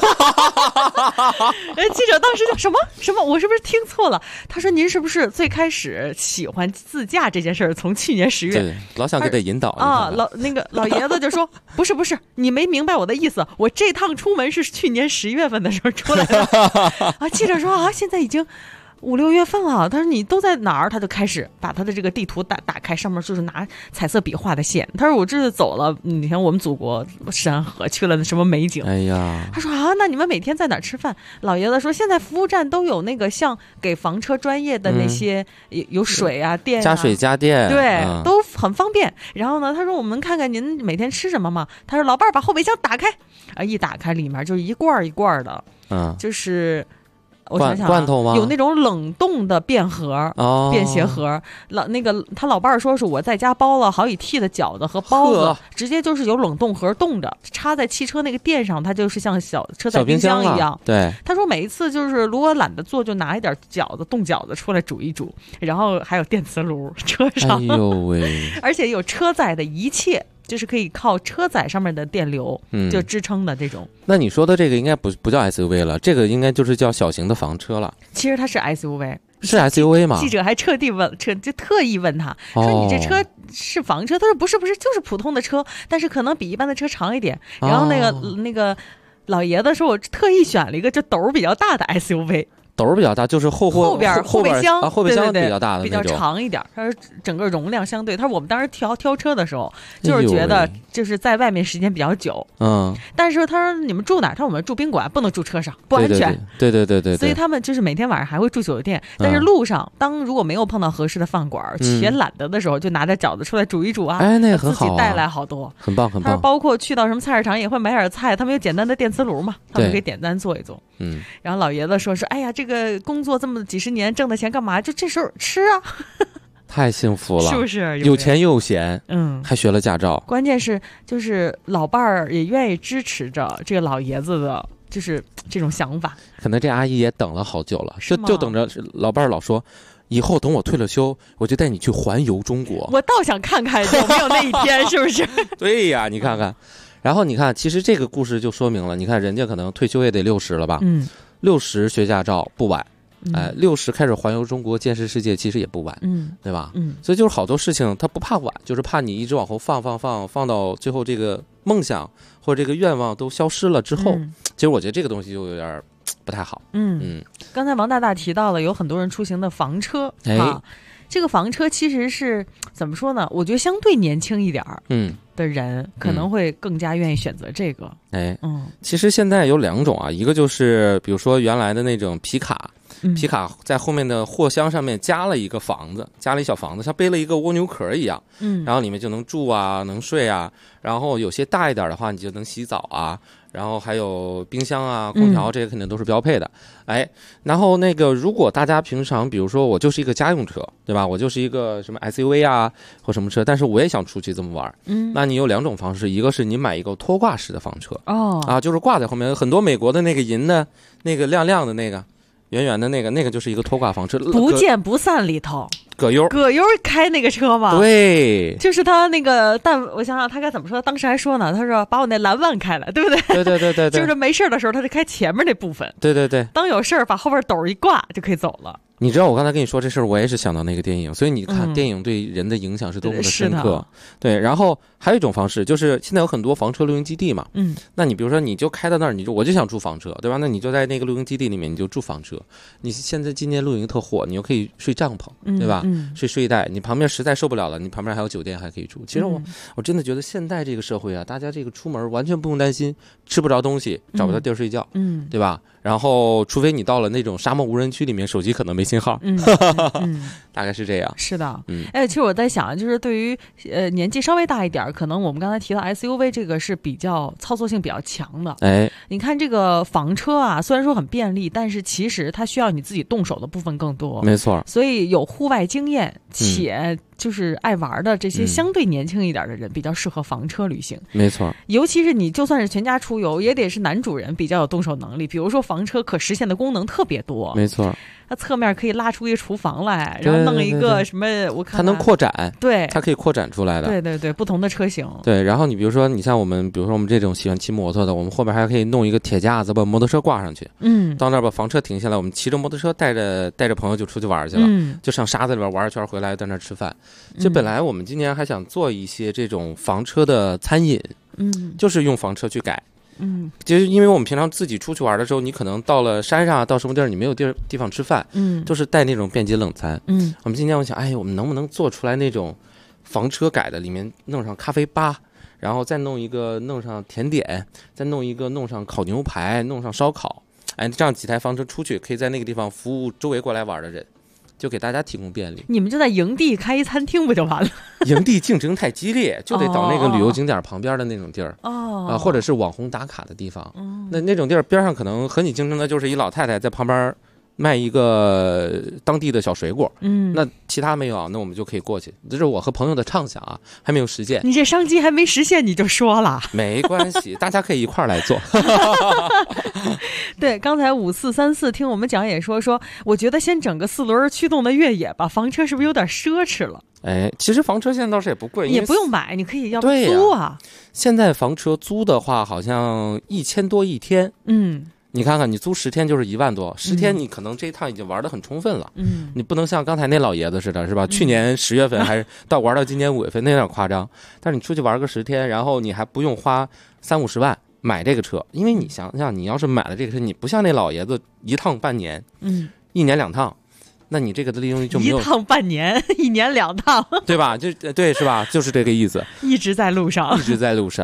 Speaker 3: 当时就什么？我是不是听错了？他说：“您是不是最开始喜欢自驾这件事儿，从去年10月？”
Speaker 21: 对，老想给他引导
Speaker 3: 啊。老爷子就说：“不是，你没明白我的意思。我这趟出门是去年10月份的时候出来的。”啊，记者说：“啊，现在已经5、6月份了。”他说你都在哪儿？他就开始把他的这个地图打开，上面就是拿彩色笔画的线。他说我这是走了，你看我们祖国山河，去了什么美景。
Speaker 21: 哎呀，
Speaker 3: 他说啊，那你们每天在哪儿吃饭？老爷子说现在服务站都有那个像给房车专业的那些，有水啊电啊，
Speaker 21: 加水加电，
Speaker 3: 对，都很方便。然后呢，他说我们能看看您每天吃什么吗？他说老伴儿把后备箱打开，一打开里面就是一罐一罐的，就是我想想，
Speaker 21: 罐头吗？
Speaker 3: 有那种冷冻的便盒、便携盒。他老伴儿说是我在家包了好几屉的饺子和包子，直接就是有冷冻盒冻着，插在汽车那个垫上，它就是像小车载冰箱一样。
Speaker 21: 对，
Speaker 3: 他说每一次就是如果懒得做，就拿一点冻饺子出来煮一煮，然后还有电磁炉车上，
Speaker 21: 哎呦喂，
Speaker 3: 而且有车载的一切。就是可以靠车载上面的电流就支撑的这种。
Speaker 21: 那你说的这个应该不叫 SUV 了，这个应该就是叫小型的房车了。
Speaker 3: 其实它是 SUV，
Speaker 21: 是 SUV 吗？
Speaker 3: 记者还特意问他说：“你这车是房车？”他说：“不是，就是普通的车，但是可能比一般的车长一点。”然后那个老爷子说：“我特意选了一个就斗比较大的 SUV。”
Speaker 21: 斗比较大，就是后备箱
Speaker 3: 啊，
Speaker 21: 后备箱比较大的
Speaker 3: 比较长一点。他说整个容量相对，他说我们当时挑车的时候，就是觉得就是在外面时间比较久，但是他说你们住哪儿？他说我们住宾馆，不能住车上，不安全。
Speaker 21: 对。
Speaker 3: 所以他们就是每天晚上还会住酒店，但是路上如果没有碰到合适的饭馆，嫌懒得的时候，就拿点饺子出来煮一煮啊，
Speaker 21: 那个很好，
Speaker 3: 自己带来好多，
Speaker 21: 很棒。
Speaker 3: 他说包括去到什么菜市场也会买点菜，他们有简单的电磁炉嘛，他们可以简单做一做。然后老爷子说哎呀，这个工作这么几十年挣的钱干嘛？就这时候吃啊，
Speaker 21: 太幸福了，
Speaker 3: 是不是？
Speaker 21: 有钱又有闲，还学了驾照。
Speaker 3: 关键是就是老伴儿也愿意支持着这个老爷子的，就是这种想法。
Speaker 21: 可能这阿姨也等了好久了，就等着老伴儿老说，以后等我退了休，我就带你去环游中国。
Speaker 3: 我倒想看看有没有那一天，是不是？
Speaker 21: 对呀，你看看。然后你看，其实这个故事就说明了，你看人家可能退休也得60了吧？60学驾照不晚。60开始环游中国见识世界其实也不晚，对吧？所以就是好多事情它不怕晚，就是怕你一直往后放到最后这个梦想或者这个愿望都消失了之后，其实我觉得这个东西就有点不太好。
Speaker 3: 刚才王大提到了有很多人出行的房车这个房车其实是怎么说呢？我觉得相对年轻一点的人可能会更加愿意选择这个。
Speaker 21: 其实现在有2种啊，一个就是比如说原来的那种皮卡在后面的货箱上面加了一小房子，像背了一个蜗牛壳一样，然后里面就能住啊，能睡啊，然后有些大一点的话，你就能洗澡啊， 然后还有冰箱啊、空调，这些肯定都是标配的。哎，然后那个如果大家平常比如说我就是一个家用车，对吧？我就是一个什么 SUV 啊或什么车，但是我也想出去这么玩，那你有2种方式，一个是你买一个拖挂式的房车，就是挂在后面，很多美国的那个银的那个亮亮的那个圆圆的那个就是一个拖挂房车，
Speaker 3: 不见不散里头。
Speaker 21: 葛优
Speaker 3: 开那个车吗？
Speaker 21: 对，
Speaker 3: 就是他那个，但我想想他该怎么说，当时还说呢，他说把我那蓝万开了，对不对？
Speaker 21: 对，
Speaker 3: 就是没事的时候他就开前面那部分，
Speaker 21: 对，
Speaker 3: 当有事把后边斗一挂就可以走了。
Speaker 21: 你知道我刚才跟你说这事儿，我也是想到那个电影，所以你看电影对人的影响是多么的深刻。对，然后还有一种方式，就是现在有很多房车露营基地嘛，那你比如说你就开到那儿，我就想住房车，对吧？那你就在那个露营基地里面，你就住房车。你现在今年露营特火，你又可以睡帐篷，对吧？睡睡袋，你旁边实在受不了了，你旁边还有酒店还可以住。其实我真的觉得现在这个社会啊，大家这个出门完全不用担心吃不着东西，找不到地儿睡觉，对吧？然后除非你到了那种沙漠无人区里面，手机可能没信号，大概是这样。
Speaker 3: 是的，其实我在想，就是对于年纪稍微大一点，可能我们刚才提到 SUV 这个是比较操作性比较强的。你看这个房车啊，虽然说很便利，但是其实它需要你自己动手的部分更多。
Speaker 21: 没错，
Speaker 3: 所以有户外经验且就是爱玩的这些相对年轻一点的人，比较适合房车旅行。
Speaker 21: 没错，
Speaker 3: 尤其是你就算是全家出游，也得是男主人比较有动手能力。比如说房车可实现的功能特别多。
Speaker 21: 没错，
Speaker 3: 它侧面可以拉出一个厨房来，然后弄一个什么，我看
Speaker 21: 它能扩展，
Speaker 3: 对，
Speaker 21: 它可以扩展出来的。
Speaker 3: 对，不同的车型。
Speaker 21: 对，然后你比如说，你像我们，比如说我们这种喜欢骑摩托的，我们后边还可以弄一个铁架子，把摩托车挂上去。到那儿把房车停下来，我们骑着摩托车带着朋友就出去玩去了，就上沙子里边玩一圈，回来在那儿吃饭。就本来我们今年还想做一些这种房车的餐饮，就是用房车去改。就是因为我们平常自己出去玩的时候，你可能到了山上，到什么地儿你没有地方吃饭，就是带那种便捷冷餐。我们今天我想，我们能不能做出来那种房车改的，里面弄上咖啡吧，然后再弄上甜点，再弄上烤牛排，弄上烧烤，这样几台房车出去，可以在那个地方服务周围过来玩的人。就给大家提供便利。
Speaker 3: 你们就在营地开一餐厅不就完了？
Speaker 21: 营地竞争太激烈，就得到那个旅游景点旁边的那种地儿，或者是网红打卡的地方。那种地儿边上可能和你竞争的就是一老太太在旁边卖一个当地的小水果，那其他没有，那我们就可以过去。这是我和朋友的畅想啊，还没有实现。
Speaker 3: 你这商机还没实现你就说了，
Speaker 21: 没关系，大家可以一块儿来做。
Speaker 3: 对，刚才5434听我们讲也说，我觉得先整个4轮驱动的越野吧，房车是不是有点奢侈了？
Speaker 21: 其实房车现在倒是也不贵，
Speaker 3: 也不用买，你可以要不租啊。
Speaker 21: 现在房车租的话，好像1000多一天。你看看，你租10天就是1万多，10天你可能这一趟已经玩得很充分了。你不能像刚才那老爷子似的，是吧？去年10月份还是玩到今年5月份，那有点夸张。但是你出去玩个10天，然后你还不用花30-50万买这个车，因为你想想，你要是买了这个车，你不像那老爷子一趟半年，1年2趟。那你这个的利用率就没有
Speaker 3: 1趟半年，1年2趟，
Speaker 21: 对吧？对是吧？就是这个意思，
Speaker 3: 一直在路上，
Speaker 21: 一直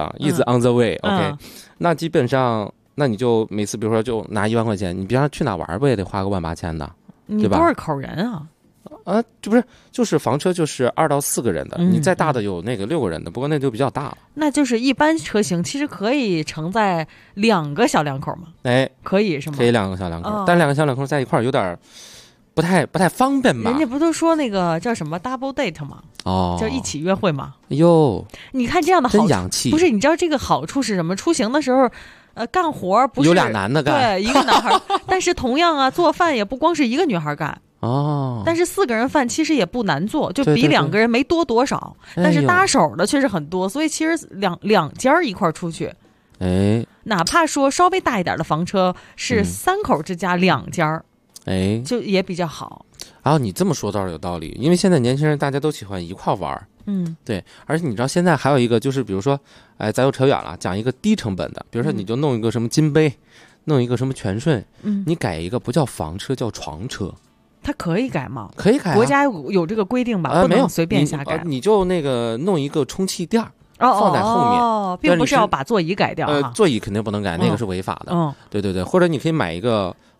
Speaker 21: on the way。OK，那基本上。那你就每次比如说就拿1万块钱，你比方说去哪玩不也得花个18000的，对吧？
Speaker 3: 你多少口人啊？
Speaker 21: 这不是就是房车就是2到4个人的，你再大的有那个6个人的，不过那就比较大了。
Speaker 3: 那就是一般车型其实可以承载2个小两口嘛？可以是吗？
Speaker 21: 可以2个小两口，但2个小两口在一块儿有点不太方便吧？
Speaker 3: 人家不都说那个叫什么 double date 吗？就一起约会嘛。你看这样的好处，
Speaker 21: 真洋气。
Speaker 3: 不是，你知道这个好处是什么？出行的时候。干活不是
Speaker 21: 有2男的干，
Speaker 3: 对，一个男孩。但是同样啊，做饭也不光是一个女孩干但是4个人饭其实也不难做，就比2个人没多多少。但是搭手的确实很多，所以其实两家一块出去，哪怕说稍微大一点的房车是3口之家2家，就也比较好。
Speaker 21: 然后你这么说倒是有道理，因为现在年轻人大家都喜欢一块玩。对，而且你知道现在还有一个就是，比如说，咱又扯远了，讲一个低成本的，比如说你就弄一个什么金杯，弄一个什么全顺，你改一个不叫房车，叫床车，
Speaker 3: 它可以改吗？
Speaker 21: 可以改，
Speaker 3: 国家有这个规定吧？不能随便瞎改。
Speaker 20: 你就那个弄一个充气垫放在后面，
Speaker 3: 并不是要把座椅改掉。
Speaker 20: 座椅肯定不能改，那个是违法的。对对对，或者你可以买一个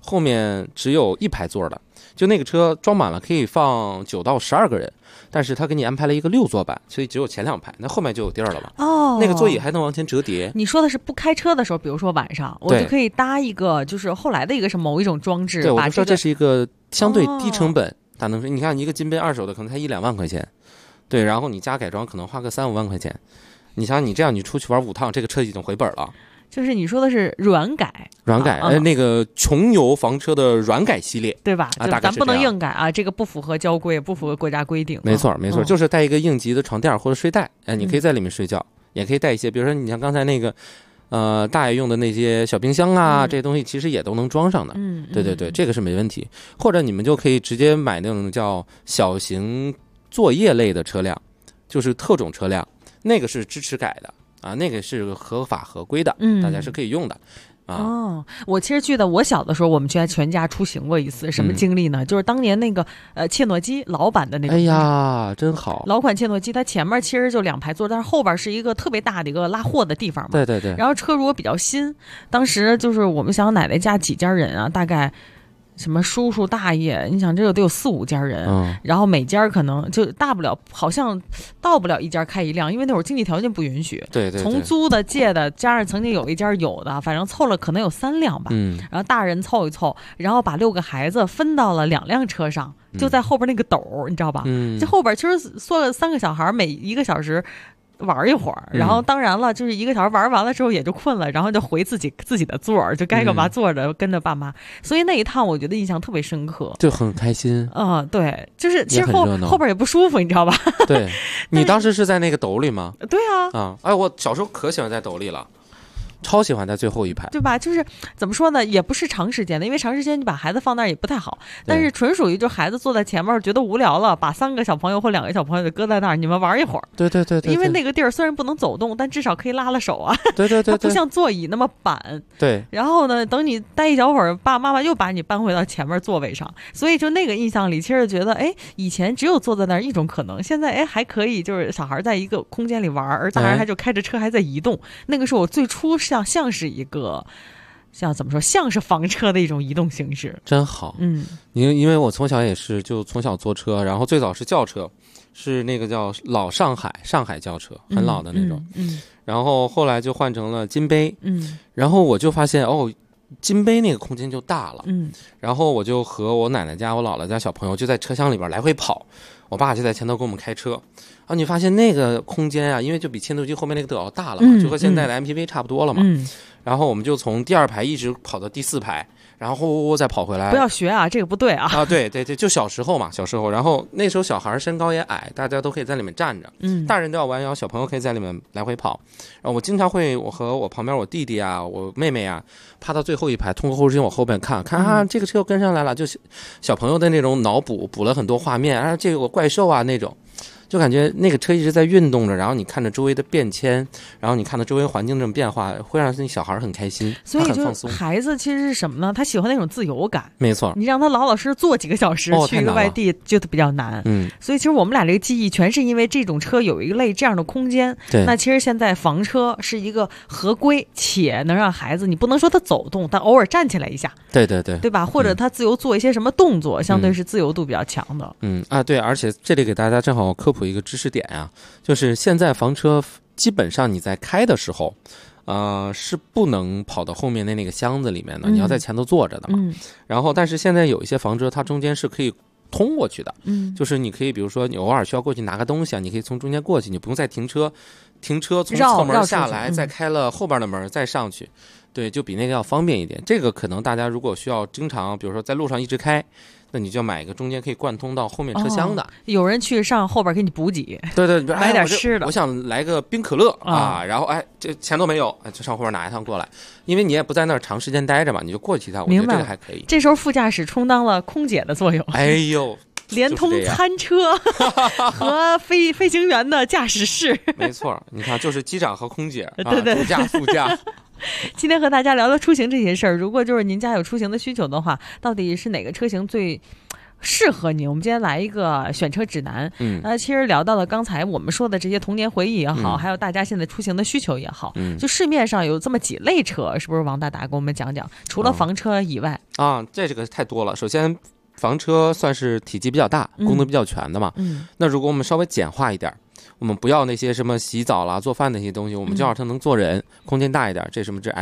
Speaker 21: 后面只有1排座的，就那个车装满了可以放9到12个人，但是他给你安排了一个6座版，所以只有前2排，那后面就有地儿了嘛。
Speaker 3: 哦，
Speaker 21: 那个座椅还能往前折叠。
Speaker 3: 你说的是不开车的时候，比如说晚上，我就可以搭一个，就是后来的一个是某一种装置。
Speaker 21: 对，我就说这是一个相对低成本，它能说，你看一个金杯2手的可能才1-2万块钱，对，然后你加改装可能花个3-5万块钱。你想你这样，你出去玩5趟，这个车已经回本了。
Speaker 3: 就是你说的是软改，
Speaker 21: 那个穷游房车的软改系列，
Speaker 3: 对吧？
Speaker 21: 啊，
Speaker 3: 咱不能硬改啊，这个不符合交规，不符合国家规定。
Speaker 21: 没错，就是带一个应急的床垫或者睡袋，你可以在里面睡觉，也可以带一些，比如说你像刚才那个，大爷用的那些小冰箱啊，这些东西其实也都能装上的。对，这个是没问题。或者你们就可以直接买那种叫小型作业类的车辆，就是特种车辆，那个是支持改的。啊，那个是合法合规的，大家是可以用的。
Speaker 3: 我其实记得我小的时候，我们家全家出行过一次，什么经历呢？就是当年那个切诺基老版的那个，
Speaker 21: 哎呀，真好！
Speaker 3: 老款切诺基，它前面其实就2排座，但是后边是一个特别大的一个拉货的地方嘛。
Speaker 21: 对。
Speaker 3: 然后车如果比较新，当时就是我们想奶奶家几家人啊，大概。什么叔叔大爷，你想这得有4-5家人，然后每家可能就大不了，好像到不了一家开一辆，因为那会儿经济条件不允许。
Speaker 21: 对，
Speaker 3: 从租的借的，加上曾经有一家有的，反正凑了可能有3辆吧。然后大人凑一凑，然后把6个孩子分到了2辆车上，就在后边那个斗，你知道吧？这后边其实坐了3个小孩，每1个小时。玩一会儿，然后当然了，就是1个小时玩完了之后也就困了，然后就回自己的座儿，就该干嘛坐着，跟着爸妈。所以那一趟我觉得印象特别深刻，
Speaker 21: 就很开心。
Speaker 3: 对，就是其实后边也不舒服，你知道吧？
Speaker 21: 对，你当时是在那个斗里吗？
Speaker 3: 对啊。
Speaker 21: 我小时候可喜欢在斗里了。超喜欢在最后一排，
Speaker 3: 对吧？就是怎么说呢，也不是长时间的，因为长时间你把孩子放那儿也不太好。但是纯属于就孩子坐在前面觉得无聊了，把3个小朋友或2个小朋友就搁在那儿，你们玩一会儿。
Speaker 21: 对。
Speaker 3: 因为那个地儿虽然不能走动，但至少可以拉手啊。
Speaker 21: 对。
Speaker 3: 它不像座椅那么板。
Speaker 21: 对。
Speaker 3: 然后呢，等你待一小会儿，爸爸妈妈又把你搬回到前面座位上，所以就那个印象里，其实觉得以前只有坐在那儿一种可能，现在还可以，就是小孩在一个空间里玩，而大人还就开着车还在移动。那个是我最初像是一个像怎么说，像是房车的一种移动形式，
Speaker 21: 真好。因为我从小也是，就从小坐车，然后最早是轿车，是那个叫老上海轿车，很老的那种。然后后来就换成了金杯。然后我就发现金杯那个空间就大了。然后我就和我奶奶家、我姥姥家小朋友就在车厢里边来回跑，我爸就在前头给我们开车。你发现那个空间啊，因为就比切诺基后面那个都要大了嘛，就和现在的 MPV 差不多了嘛。然后我们就从第2排一直跑到第4排，然后呼再跑回来。
Speaker 3: 不要学啊，这个不对啊！
Speaker 21: 对，就小时候嘛，然后那时候小孩身高也矮，大家都可以在里面站着，大人都要弯腰，小朋友可以在里面来回跑。然后我经常会，我和我旁边我弟弟啊，我妹妹啊，趴到最后一排，通过后视镜往后边看啊，这个车又跟上来了，就小朋友的那种脑补了很多画面啊，这个怪兽啊那种。就感觉那个车一直在运动着，然后你看着周围的变迁，然后你看到周围环境这种变化，会让那小孩很开心，
Speaker 3: 所以
Speaker 21: 他很放松。
Speaker 3: 孩子其实是什么呢？他喜欢那种自由感。
Speaker 21: 没错，
Speaker 3: 你让他老实坐几个小时去一个外地，就比较难。所以其实我们俩这个记忆全是因为这种车有一类这样的空间。
Speaker 21: 对，
Speaker 3: 那其实现在房车是一个合规且能让孩子，你不能说他走动，但偶尔站起来一下。
Speaker 21: 对
Speaker 3: 吧？或者他自由做一些什么动作，相对是自由度比较强的。
Speaker 21: 对，而且这里给大家正好科普一个知识点啊，就是现在房车基本上你在开的时候，是不能跑到后面的那个箱子里面的，你要在前头坐着的嘛。然后，但是现在有一些房车，它中间是可以通过去的。就是你可以，比如说你偶尔需要过去拿个东西啊，你可以从中间过去，你不用再停车从侧门下来，再开了后边的门再上去。对，就比那个要方便一点。这个可能大家如果需要经常，比如说在路上一直开，那你就买一个中间可以贯通到后面车厢的。
Speaker 3: 有人去上后边给你补给，
Speaker 21: 对，
Speaker 3: 买点吃的。
Speaker 21: 我想来个冰可乐啊，然后这前头没有，就上后边拿一趟过来。因为你也不在那儿长时间待着嘛，你就过去一趟，我觉得这个还可以。
Speaker 3: 这时候副驾驶充当了空姐的作用。
Speaker 21: 哎呦。
Speaker 3: 连通餐车和飞行员的驾驶室。
Speaker 21: 没错，你看，就是机长和空姐，
Speaker 3: 对，
Speaker 21: 主驾副驾。
Speaker 3: 今天和大家聊聊出行这些事儿。如果就是您家有出行的需求的话，到底是哪个车型最适合你。我们今天来一个选车指南。其实聊到了刚才我们说的这些童年回忆也好，还有大家现在出行的需求也好，就市面上有这么几类车，是不是王大大给我们讲讲？除了房车以外
Speaker 21: 这个太多了。首先，房车算是体积比较大、功能比较全的嘛。那如果我们稍微简化一点，我们不要那些什么洗澡啦、做饭那些东西，我们就要它能坐人，空间大一点。这什么？这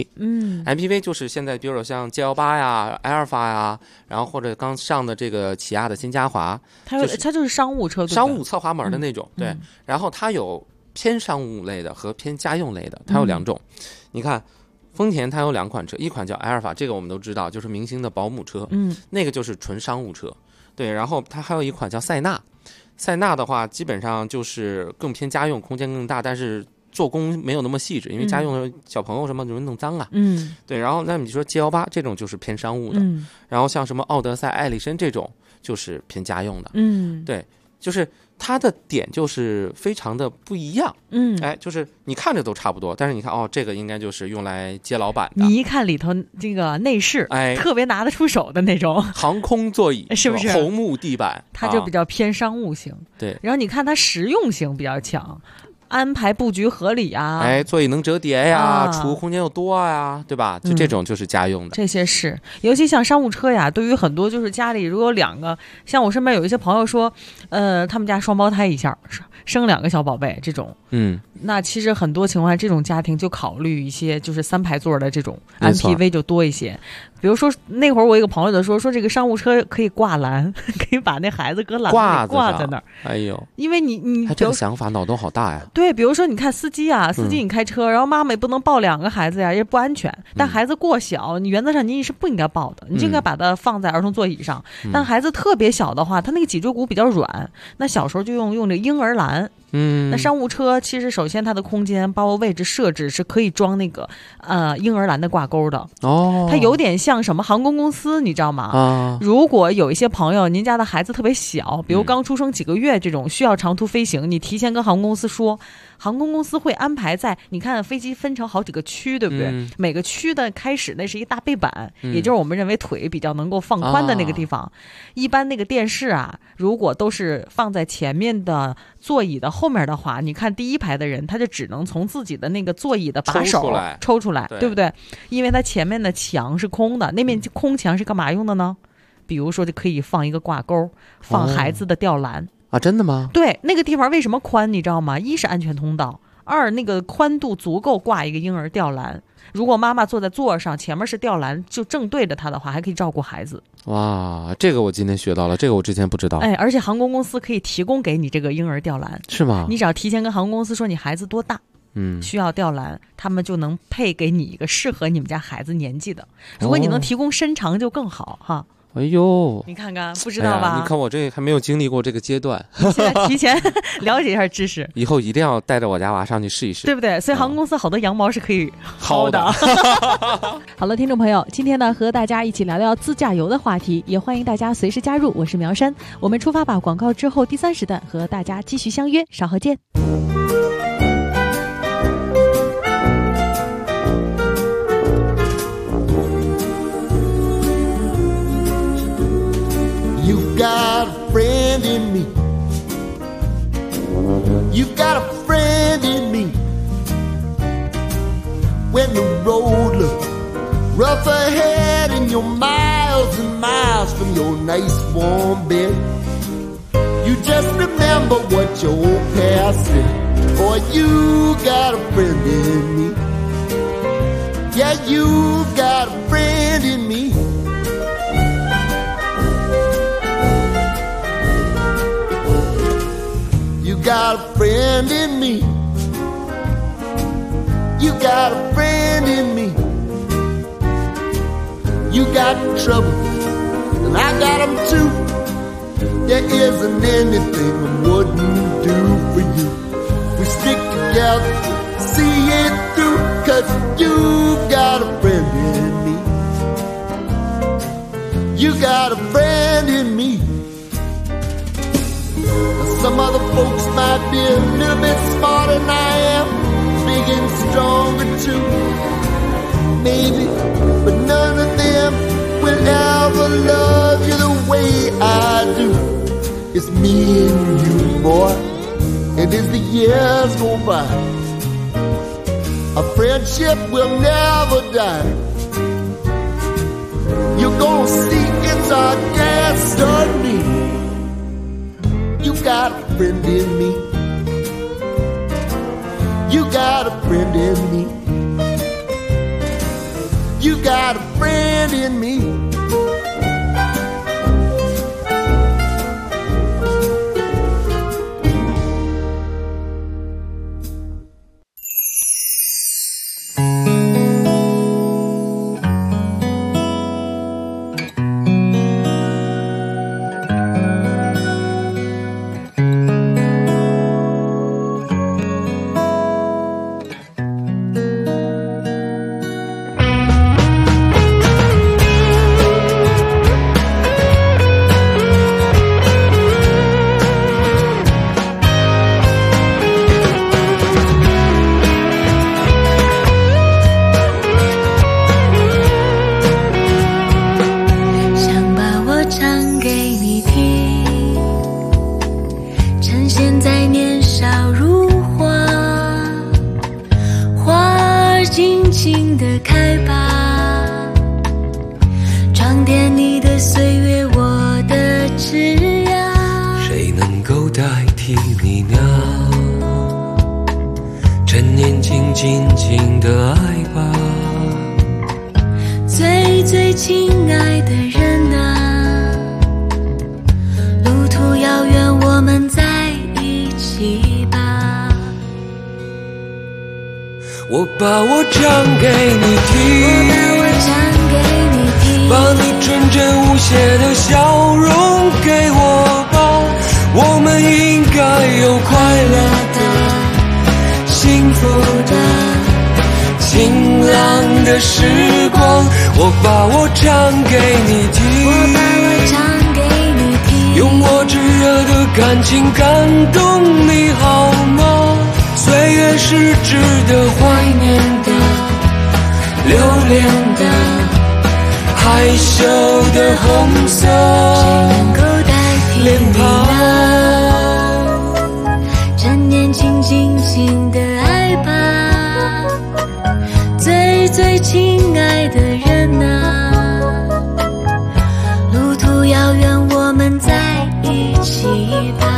Speaker 21: MPV。MPV 就是现在，比如说像 G18呀、埃尔法呀，然后或者刚上的这个起亚的新嘉华，
Speaker 3: 它就是商务车，
Speaker 21: 商务侧滑门的那种。对，然后它有偏商务类的和偏家用类的，它有两种。你看。丰田它有2款车，一款叫埃尔法，这个我们都知道，就是明星的保姆车，那个就是纯商务车，对。然后它还有一款叫塞纳，塞纳的话基本上就是更偏家用，空间更大，但是做工没有那么细致，因为家用小朋友什么容易弄脏啊，对。然后那你说 G18 这种就是偏商务的，然后像什么奥德赛、艾力绅这种就是偏家用的，对，就是它的点就是非常的不一样，就是你看着都差不多，但是你看这个应该就是用来接老板的，
Speaker 3: 你一看里头这个内饰，特别拿得出手的那种
Speaker 21: 航空座椅，
Speaker 3: 是不是
Speaker 21: 红木地板，
Speaker 3: 它就比较偏商务型，
Speaker 21: 对。
Speaker 3: 然后你看它实用性比较强。安排布局合理啊，
Speaker 21: 座椅能折叠呀，储物空间又多呀，对吧？就这种就是家用的。
Speaker 3: 这些是，尤其像商务车呀，对于很多就是家里如果有2个，像我身边有一些朋友说，他们家双胞胎一下生2个小宝贝这种，那其实很多情况下这种家庭就考虑一些就是3排座的这种 MPV 就多一些。比如说那会儿我一个朋友就说这个商务车可以挂篮，可以把那孩子搁篮子挂在那儿。
Speaker 21: 哎呦，
Speaker 3: 因为你
Speaker 21: 这个想法脑洞好大呀。
Speaker 3: 对，比如说你看司机你开车，然后妈妈也不能抱2个孩子呀，也不安全。但孩子过小，你原则上你是不应该抱的，你就应该把它放在儿童座椅上。但孩子特别小的话，他那个脊椎骨比较软，那小时候就用这婴儿篮。那商务车其实首先它的空间包括位置设置是可以装那个婴儿篮的挂钩的。它有点像什么航空公司，你知道吗？如果有一些朋友您家的孩子特别小，比如刚出生几个月这种需要长途飞行，你提前跟航空公司说，航空公司会安排在，你看飞机分成好几个区，对不对？每个区的开始那是一大背板，也就是我们认为腿比较能够放宽的那个地方。一般那个电视如果都是放在前面的座椅的后面的话，你看第1排的人他就只能从自己的那个座椅的把手抽出来，对不对？因为他前面的墙是空的，那面空墙是干嘛用的呢？比如说就可以放一个挂钩，放孩子的吊篮。
Speaker 21: 真的吗？
Speaker 3: 对，那个地方为什么宽你知道吗？一是安全通道，2那个宽度足够挂一个婴儿吊篮。如果妈妈坐在座上，前面是吊篮，就正对着她的话，还可以照顾孩子。
Speaker 21: 哇，这个我今天学到了，这个我之前不知道。
Speaker 3: 而且航空公司可以提供给你这个婴儿吊篮，
Speaker 21: 是吗？
Speaker 3: 你只要提前跟航空公司说你孩子多大，需要吊篮，他们就能配给你一个适合你们家孩子年纪的。如果你能提供身长就更好哈。
Speaker 21: 哎呦，
Speaker 3: 你看看，不知道吧？
Speaker 21: 你看我这还没有经历过这个阶段，
Speaker 3: 现在提前了解一下知识，
Speaker 21: 以后一定要带着我家娃上去试一试，
Speaker 3: 对不对？所以航空公司好多羊毛是可以薅的。好了，听众朋友，今天呢和大家一起聊聊自驾游的话题，也欢迎大家随时加入。我是苗山，我们出发吧。广告之后第3时段和大家继续相约，稍后见。
Speaker 7: You've got a friend in me. You've got a friend in me. When the road looks rough ahead and you're miles and miles from your nice warm bed, you just remember what your old past said. Boy, you got a friend in me. Yeah, you got a friend in me. You got a friend in me. You got a friend in me. You got trouble, and I got them too. There isn't anything I wouldn't do for you. We stick together, see it through, 'cause you got a friend in me. You got a friend in me. Some other folks might be a little bit smarter than I am, big and stronger too, maybe, but none of them will ever love you the way I
Speaker 5: It's me and you, boy. And as the years go by, our friendship will never die. You're gonna see it's our destiny. You got a friend in me. You got a friend in me. You got a friend in me.
Speaker 22: 我把我唱给你听，把你纯真无邪的笑容给我吧，我们应该有快乐的、幸福的、晴朗的时光。我把我唱给你听，用我炙热的感情感动你好吗？岁月是值得怀念的、留恋的、害羞的红色脸庞，
Speaker 23: 趁年轻尽情的爱吧，最最亲爱的人啊，路途遥远，我们在一起吧。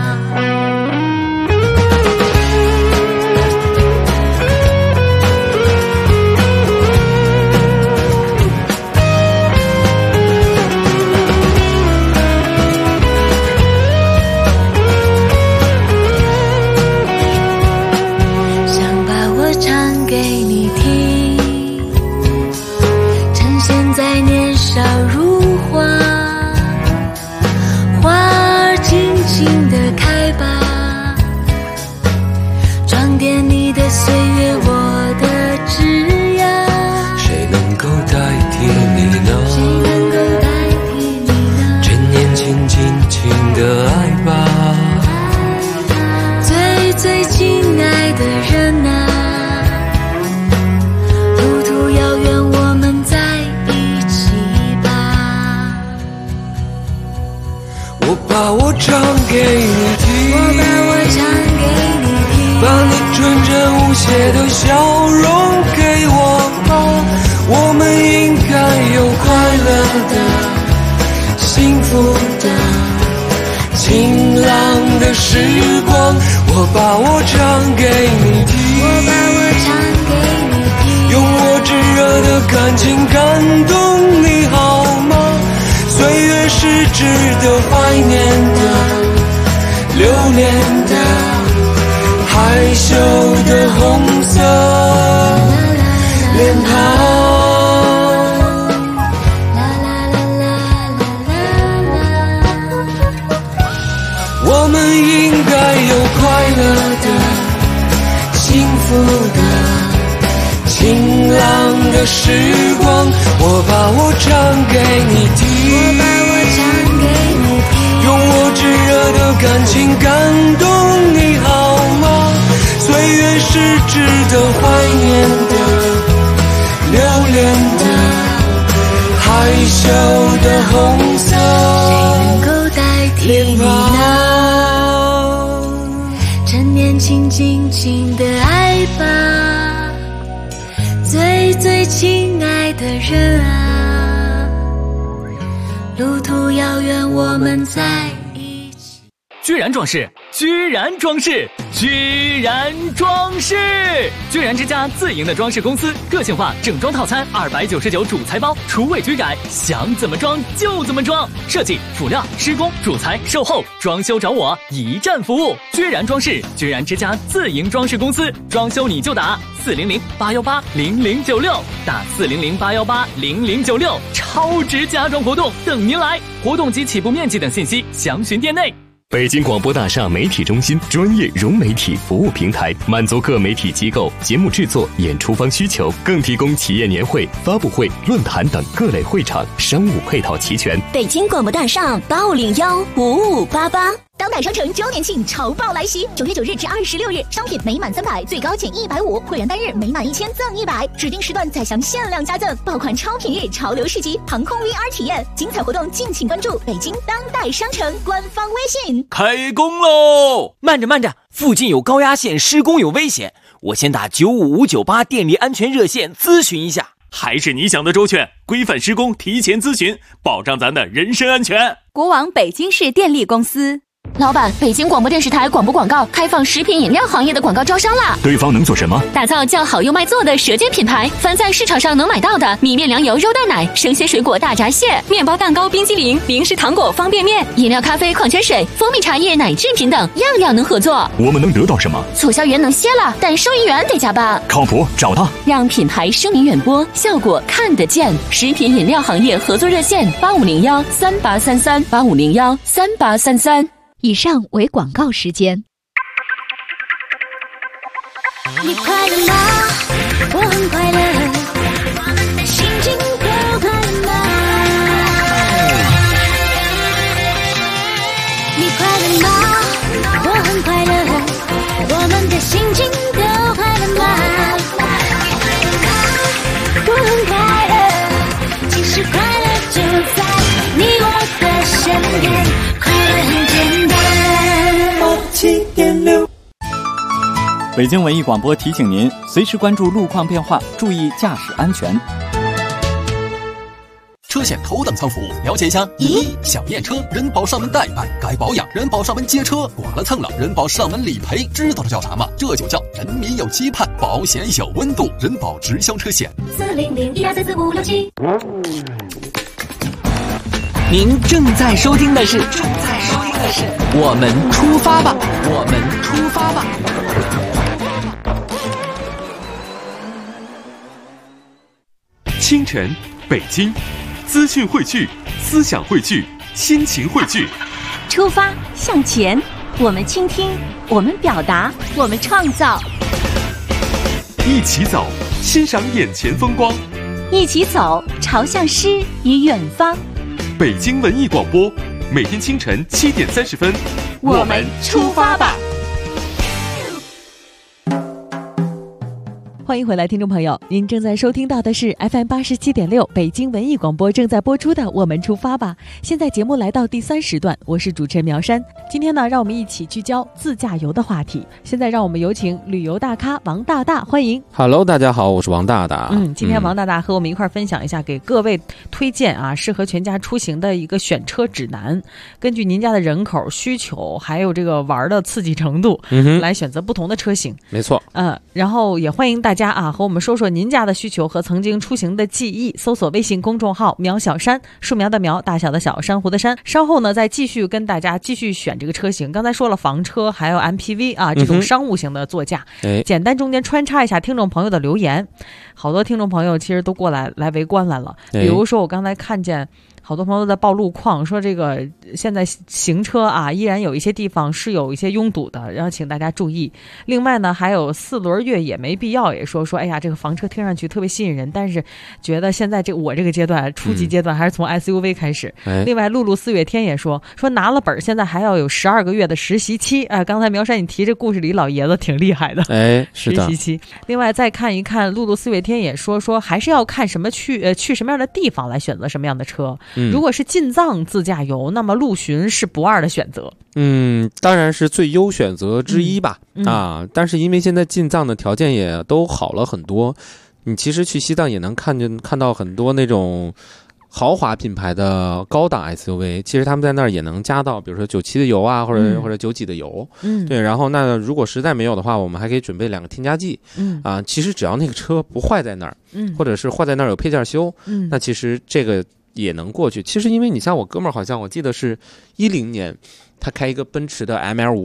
Speaker 22: 的笑容给我吧，我们应该有快乐的、幸福的、晴朗的时光。我把我唱给你听，用我炙热的感情感动你好吗？岁月是值得怀念的、留恋的、害羞的红色脸庞，我们应该有快乐的、幸福的、晴朗的时光。我把我唱给你听，用我炙热的感情感动你好吗？岁月是值得怀念的、留恋的、害羞的红色脸庞。
Speaker 23: 请紧紧地爱吧，最最亲爱的人啊，路途遥远，我们在一起。
Speaker 18: 居然装饰，居然装饰，居然装饰！居然之家自营的装饰公司，个性化整装套餐299主材包，厨卫居改，想怎么装就怎么装。设计、辅料、施工、主材、售后、装修找我，一站服务。居然装饰，居然之家自营装饰公司，装修你就打400-818-0096，打400-818-0096，超值家装活动等您来。活动及起步面积等信息详询店内。
Speaker 1: 北京广播大厦媒体中心专业融媒体服务平台，满足各媒体机构节目制作、演出方需求，更提供企业年会、发布会、论坛等各类会场，商务配套齐全。
Speaker 19: 北京广播大厦85015588。当代商城周年庆潮爆来袭，9月9日至26日，商品每满300最高减150，会员单日每满1000赠100，指定时段再享限量加赠，爆款超品日潮流市集，航空 VR 体验，精彩活动敬请关注北京当代商城官方微信。
Speaker 6: 开工喽！慢着，附近有高压线施工有危险，我先打95598电力安全热线咨询一下。
Speaker 1: 还是你想的周全，规范施工，提前咨询，保障咱的人身安全。
Speaker 2: 国网北京市电力公司。
Speaker 19: 老板，北京广播电视台广播广告开放食品饮料行业的广告招商啦！
Speaker 1: 对方能做什么？
Speaker 19: 打造叫好又卖座的舌尖品牌，凡在市场上能买到的米面粮油肉蛋奶、生鲜水果大闸蟹、面包蛋糕冰激凌、零食糖果方便面、饮料咖啡矿泉水、蜂蜜茶叶奶制品等，样样能合作。
Speaker 1: 我们能得到什么？
Speaker 19: 促销员能歇了，但收银员得加班。
Speaker 1: 靠谱，找他，
Speaker 19: 让品牌声名远播，效果看得见。食品饮料行业合作热线8501383385013833。
Speaker 17: 以上为广告时间。
Speaker 23: 你快乐吗？我很快乐，我们的心情都快乐吗？你快乐吗？我很快乐，我们的心情都快乐吗？我很快乐，其实快乐就在你我的身边，快乐很简单。7.6。
Speaker 20: 北京文艺广播提醒您，随时关注路况变化，注意驾驶安全。
Speaker 8: 车险头等舱服务，了解一下。小验车，人保上门代办，该保养，人保上门接车，剐了蹭了，人保上门理赔，知道这叫啥吗？这就叫人民有期盼，保险有温度，人保直销车险。400-1234567。
Speaker 6: 您正在收听的是我们出发吧，我们出发吧。
Speaker 1: 清晨，北京，资讯汇聚，思想汇聚，心情汇聚。
Speaker 2: 出发向前，我们倾听，我们表达，我们创造。
Speaker 1: 一起走，欣赏眼前风光。
Speaker 2: 一起走，朝向诗与远方。
Speaker 1: 北京文艺广播，每天清晨7点30分，
Speaker 2: 我们出发吧。
Speaker 3: 欢迎回来，听众朋友，您正在收听到的是 FM 87.6北京文艺广播正在播出的《我们出发吧》。现在节目来到第3时段，我是主持人苗山。今天呢，让我们一起聚焦自驾游的话题。现在让我们有请旅游大咖王大大，欢迎。
Speaker 21: Hello， 大家好，我是王大大。
Speaker 3: 今天王大大和我们一块分享一下，给各位推荐适合全家出行的一个选车指南。根据您家的人口需求，还有这个玩的刺激程度，来选择不同的车型。
Speaker 21: 没错。
Speaker 3: 然后也欢迎大家和我们说说您家的需求和曾经出行的记忆。搜索微信公众号苗小山，树苗的苗，大小的小，珊瑚的珊。稍后呢，再继续跟大家继续选这个车型。刚才说了房车，还有 MPV 这种商务型的座驾。简单中间穿插一下听众朋友的留言，好多听众朋友其实都过来围观来了。比如说我刚才看见好多朋友都在报路况，说这个现在行车依然有一些地方是有一些拥堵的，然后请大家注意。另外呢，还有4轮越野没必要，也说哎呀，这个房车听上去特别吸引人，但是觉得现在我这个阶段初级阶段还是从 SUV 开始。另外露露4月天也说拿了本现在还要有12个月的实习期。刚才苗山你提这故事里老爷子挺厉害的。
Speaker 21: 是的。
Speaker 3: 实习期。另外再看一看露露4月天也说还是要看什么去什么样的地方来选择什么样的车。 如果是进藏自驾游，那么陆巡是不二的选择。
Speaker 21: 当然是最优选择之一吧。但是因为现在进藏的条件也都好了很多，你其实去西藏也能看到很多那种豪华品牌的高档 SUV， 其实他们在那儿也能加到，比如说97的油啊，或者9几的油。对。然后那如果实在没有的话，我们还可以准备2个添加剂。其实只要那个车不坏在那儿，或者是坏在那儿有配件修，那其实这个也能过去。其实因为你像我哥们儿，好像我记得是10年，他开一个奔驰的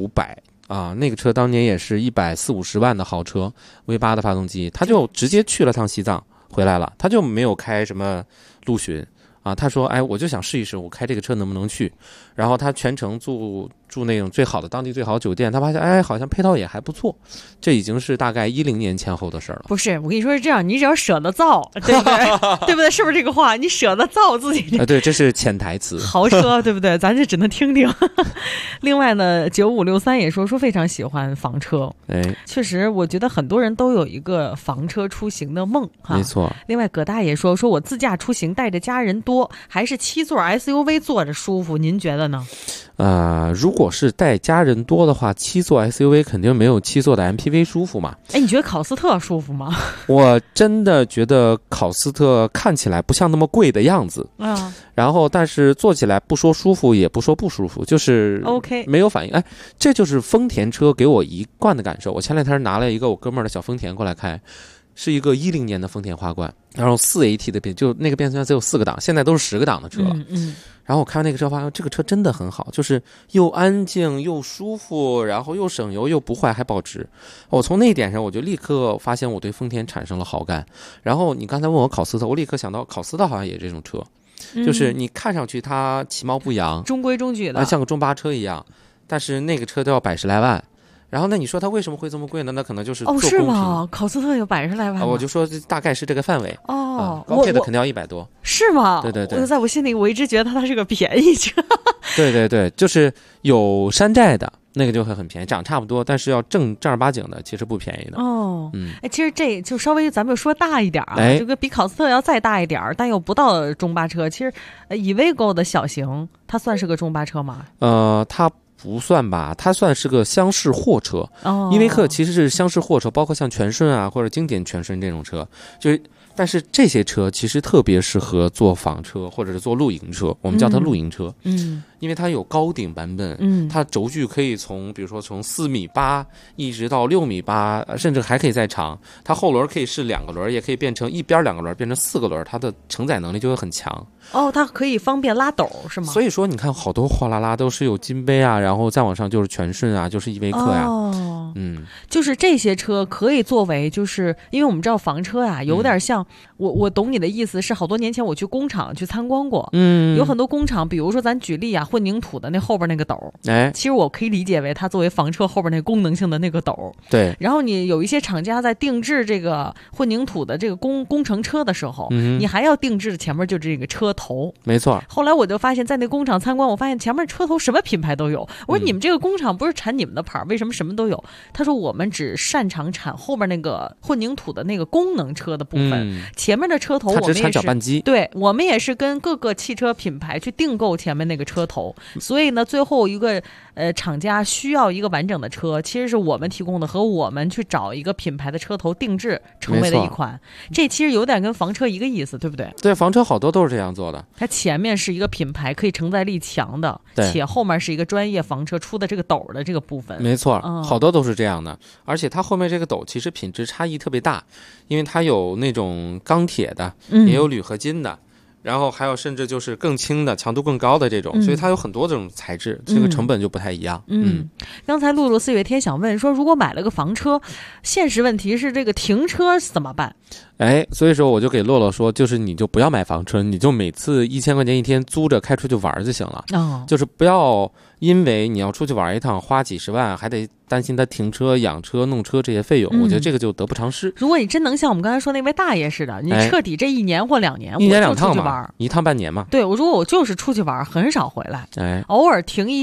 Speaker 21: ML500。那个车当年也是140-150万的豪车 ，V8 的发动机，他就直接去了趟西藏回来了，他就没有开什么陆巡。他说，我就想试一试，我开这个车能不能去？然后他全程住那种最好的当地最好酒店，他发现，好像配套也还不错。这已经是大概10年前后的事了。
Speaker 3: 不是，我跟你说是这样，你只要舍得造，对不对？对不对？是不是这个话？你舍得造自己
Speaker 21: 对，这是潜台词。
Speaker 3: 豪车，对不对？咱这只能听听。另外呢，9563也说非常喜欢房车。确实，我觉得很多人都有一个房车出行的梦哈。
Speaker 21: 没错。
Speaker 3: 另外，葛大爷说我自驾出行带着家人多，还是7座 SUV 坐着舒服，您觉得呢？
Speaker 21: 如果是带家人多的话，7座 SUV 肯定没有7座的 MPV 舒服嘛。
Speaker 3: 你觉得考斯特舒服吗？
Speaker 21: 我真的觉得考斯特看起来不像那么贵的样子。然后但是坐起来不说舒服也不说不舒服，就是
Speaker 3: OK
Speaker 21: 没有反应。这就是丰田车给我一贯的感受。我前2天拿了一个我哥们儿的小丰田过来开，是一个10年的丰田花冠，然后4AT 的就那个变速箱只有4个档，现在都是10个档的车了。然后我看完那个车发现这个车真的很好，就是又安静又舒服，然后又省油又不坏还保值。我从那一点上我就立刻发现我对丰田产生了好感。然后你刚才问我考斯特，我立刻想到考斯特好像也这种车，就是你看上去它其貌不扬，
Speaker 3: 中规中矩的，
Speaker 21: 像个中巴车一样，但是那个车都要100来万。然后那你说它为什么会这么贵呢？那可能就是做公平。
Speaker 3: 是吗？考斯特有100来万
Speaker 21: 我就说大概是这个范围。高配的肯定要100多。
Speaker 3: 是吗？
Speaker 21: 对。
Speaker 3: 在我心里我一直觉得它是个便宜车。
Speaker 21: 对，就是有山寨的那个就会很便宜，长差不多，但是要正儿八经的其实不便宜的。
Speaker 3: 其实这就稍微咱们就说大一点这个比考斯特要再大一点，但又不到中巴车。其实Iveco的小型它算是个中巴车吗？
Speaker 21: 它不算吧，它算是个厢式货车。依维柯其实是厢式货车，包括像全顺啊或者经典全顺这种车，但是这些车其实特别适合做房车或者是做露营车，我们叫它露营车。因为它有高顶版本，它轴距可以比如说从4.8米一直到6.8米，甚至还可以再长。它后轮可以是2个轮，也可以变成一边2个轮，变成4个轮，它的承载能力就会很强。
Speaker 3: 它可以方便拉斗是吗？
Speaker 21: 所以说你看好多货拉拉都是有金杯啊，然后再往上就是全顺啊，就是依维柯呀。
Speaker 3: 就是这些车可以作为，就是因为我们知道房车呀，有点像我懂你的意思，是好多年前我去工厂去参观过。有很多工厂，比如说咱举例啊，混凝土的那后边那个斗，其实我可以理解为它作为房车后边那功能性的那个斗。
Speaker 21: 对。
Speaker 3: 然后你有一些厂家在定制这个混凝土的这个工程车的时候，你还要定制前面就这个车头。
Speaker 21: 没错。
Speaker 3: 后来我就发现，在那工厂参观，我发现前面车头什么品牌都有。我说你们这个工厂不是产你们的牌，为什么什么都有？他说我们只擅长产后边那个混凝土的那个功能车的部分，前面的车头我们也是
Speaker 21: 产搅拌机。
Speaker 3: 对，我们也是跟各个汽车品牌去订购前面那个车头。所以呢，最后一个厂家需要一个完整的车，其实是我们提供的，和我们去找一个品牌的车头定制成为的一款。这其实有点跟房车一个意思，对不对？
Speaker 21: 对，房车好多都是这样做的。
Speaker 3: 它前面是一个品牌可以承载力强的，且后面是一个专业房车出的这个斗的这个部分。
Speaker 21: 没错，好多都是这样的。而且它后面这个斗其实品质差异特别大，因为它有那种钢铁的，也有铝合金的。然后还有甚至就是更轻的、强度更高的这种，所以它有很多这种材质，这个成本就不太一样。
Speaker 3: 刚才露露4月天想问说，如果买了个房车，现实问题是这个停车怎么办？
Speaker 21: 所以说我就给洛洛说，就是你就不要买房车，你就每次1000块钱一天租着开出去玩就行了。就是不要因为你要出去玩一趟花几十万，还得担心他停车、养车、弄车这些费用，我觉得这个就得不偿失。
Speaker 3: 如果你真能像我们刚才说那位大爷似的，你彻底这1年或2年，
Speaker 21: 一年2
Speaker 3: 趟嘛，
Speaker 21: 一趟半年嘛。
Speaker 3: 对，如果我就是出去玩，很少回来，偶尔停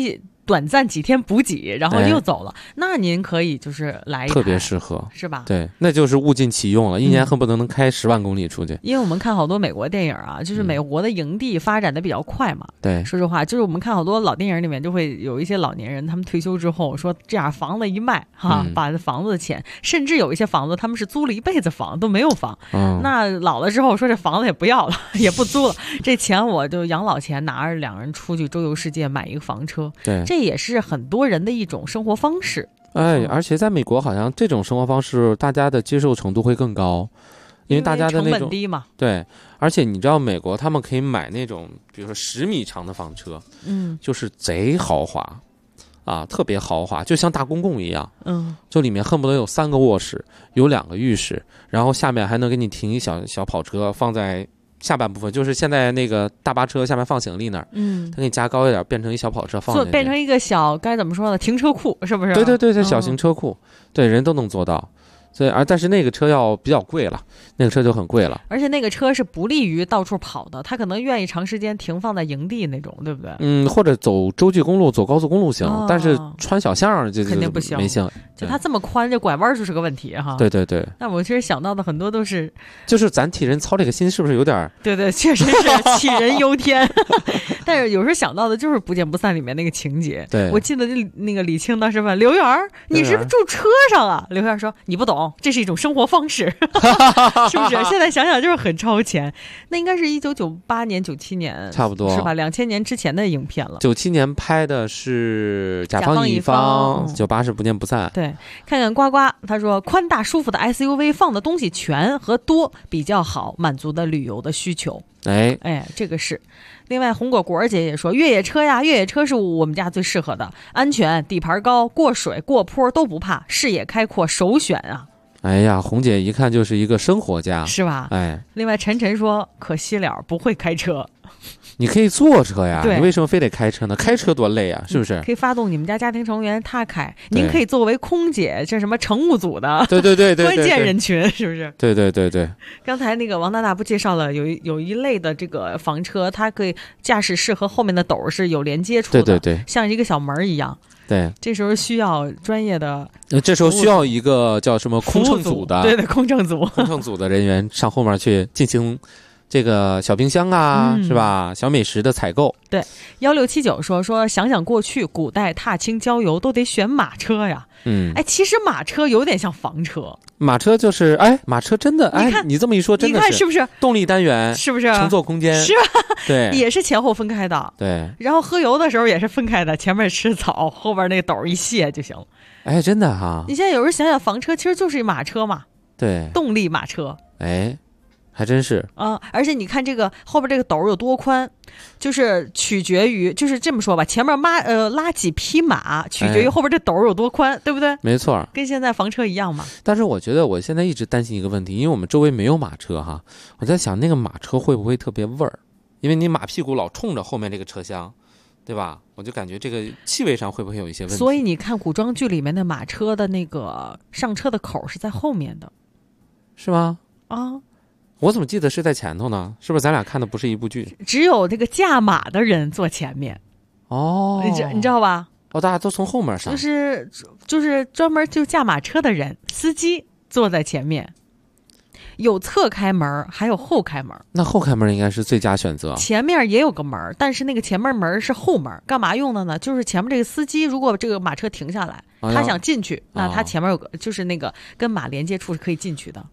Speaker 3: 短暂几天补给，然后又走了，那您可以就是来一台，
Speaker 21: 特别适合，
Speaker 3: 是吧？
Speaker 21: 对，那就是物尽其用了，一年恨不得能开10万公里出去。
Speaker 3: 因为我们看好多美国电影啊，就是美国的营地发展的比较快嘛。
Speaker 21: 对，
Speaker 3: 说实话，就是我们看好多老电影里面就会有一些老年人，他们退休之后说这样房子一卖哈，把房子的钱，甚至有一些房子他们是租了一辈子房都没有房，那老了之后说这房子也不要了，也不租了，这钱我就养老钱拿着2人出去周游世界买一个房车。
Speaker 21: 对，
Speaker 3: 这也是很多人的一种生活方式。
Speaker 21: 而且在美国好像这种生活方式大家的接受程度会更高，因为大家的那种
Speaker 3: 成本低嘛。
Speaker 21: 对，而且你知道美国他们可以买那种比如说10米长的房车，就是贼豪华啊，特别豪华，就像大公共一样，就里面恨不得有3个卧室，有2个浴室，然后下面还能给你停一小跑车放在下半部分，就是现在那个大巴车下面放行李那儿，它给你加高一点，变成一小跑车放在那，
Speaker 3: 变成一个小该怎么说呢？停车库是不是？
Speaker 21: 对，小型车库，对，人都能做到。所以但是那个车要比较贵了，那个车就很贵了，
Speaker 3: 而且那个车是不利于到处跑的，他可能愿意长时间停放在营地那种，对不对？
Speaker 21: 或者走洲际公路、走高速公路行，但是穿小巷就
Speaker 3: 肯定不行，
Speaker 21: 没行。
Speaker 3: 就它这么宽，这拐弯就是个问题哈。
Speaker 21: 对。
Speaker 3: 那我其实想到的很多都是，
Speaker 21: 就是咱替人操这个心，是不是有点？
Speaker 3: 对，确实是杞人忧天。但是有时候想到的就是《不见不散》里面那个情节。
Speaker 21: 对，
Speaker 3: 我记得那个李菁当时问刘源，你是不是住车上啊？刘源说你不懂，这是一种生活方式，是不是？现在想想就是很超前。那应该是1998年、97年，
Speaker 21: 差不多
Speaker 3: 是吧？2000年之前的影片了。
Speaker 21: 97年拍的是甲方乙方，98是不见不散。
Speaker 3: 对，看看呱呱，他说宽大舒服的 SUV 放的东西全和多比较好，满足的旅游的需求。哎，这个是。另外红果果姐也说越野车呀，越野车是我们家最适合的，安全，底盘高，过水过坡都不怕，视野开阔，首选啊。
Speaker 21: 哎呀，红姐一看就是一个生活家，
Speaker 3: 是吧？
Speaker 21: 哎，
Speaker 3: 另外晨说可惜了，不会开车。
Speaker 21: 你可以坐车呀，
Speaker 3: 你
Speaker 21: 为什么非得开车呢？开车多累啊，是不是？
Speaker 3: 可以发动你们家庭成员他开，您可以作为空姐，这什么乘务组的，
Speaker 21: 对，
Speaker 3: 关键人群，是不是？
Speaker 21: 对。
Speaker 3: 刚才那个王大大不介绍了，有一类的这个房车，它可以驾驶室和后面的斗是有连接处的，
Speaker 21: 对，
Speaker 3: 像一个小门一样。
Speaker 21: 对，
Speaker 3: 这时候需要专业的，
Speaker 21: 这时候需要一个叫什么空乘组的，
Speaker 3: 对，空乘
Speaker 21: 组的人员上后面去进行这个小冰箱啊，是吧？小美食的采购。
Speaker 3: 对，1679说想想过去古代踏青郊游都得选马车呀。其实马车有点像房车。
Speaker 21: 马车就是马车真的你这么一说真的是，
Speaker 3: 你看是不是
Speaker 21: 动力单元，
Speaker 3: 是不是
Speaker 21: 乘坐空间，
Speaker 3: 是吧？
Speaker 21: 对，
Speaker 3: 也是前后分开的。
Speaker 21: 对，
Speaker 3: 然后喝油的时候也是分开的，前面吃草，后边那个斗一卸就行了。
Speaker 21: 真的哈。
Speaker 3: 你现在有时候想想，房车其实就是一马车嘛。
Speaker 21: 对，
Speaker 3: 动力马车。
Speaker 21: 还真是
Speaker 3: 啊！而且你看这个后边这个斗有多宽，就是取决于，就是这么说吧，前面拉几匹马，取决于后边这斗有多宽，对不对？
Speaker 21: 没错，
Speaker 3: 跟现在房车一样嘛。
Speaker 21: 但是我觉得我现在一直担心一个问题，因为我们周围没有马车哈，我在想那个马车会不会特别味儿？因为你马屁股老冲着后面这个车厢，对吧？我就感觉这个气味上会不会有一些问题？
Speaker 3: 所以你看古装剧里面的马车的那个上车的口是在后面的，
Speaker 21: 是吗？
Speaker 3: 啊。
Speaker 21: 我怎么记得是在前头呢？是不是咱俩看的不是一部剧？
Speaker 3: 只有这个驾马的人坐前面你知道吧？
Speaker 21: 大家都从后面上，
Speaker 3: 就是专门就驾马车的人，司机坐在前面，有侧开门，还有后开门。
Speaker 21: 那后开门应该是最佳选择。
Speaker 3: 前面也有个门，但是那个前面门是后门，干嘛用的呢？就是前面这个司机如果这个马车停下来，他想进去，那他前面有个就是那个跟马连接处是可以进去的。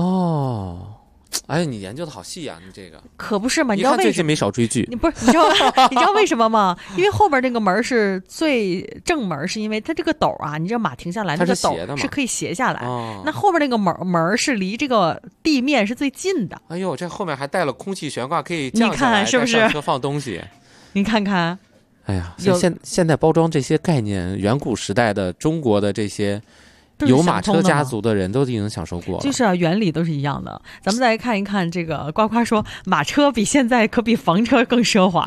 Speaker 21: 你研究的好细呀，你这个
Speaker 3: 可不是嘛？你知道为什么？
Speaker 21: 最近没少追剧。
Speaker 3: 你知道为什么吗？因为后边那个门是最正门，是因为它这个斗啊，你知道马停下来那个斗是可以斜下来，那后边那个门是离这个地面是最近的。
Speaker 21: 哎呦，这后面还带了空气悬挂，可以降下来，
Speaker 3: 你看是不是？
Speaker 21: 上车放东西，
Speaker 3: 你看看。
Speaker 21: 哎呀，现代包装这些概念，远古时代的中国的这些。有马车家族的人都已经享受过了，
Speaker 3: 就是原理都是一样的。咱们再来看一看这个呱呱说，马车比现在可比房车更奢华呀。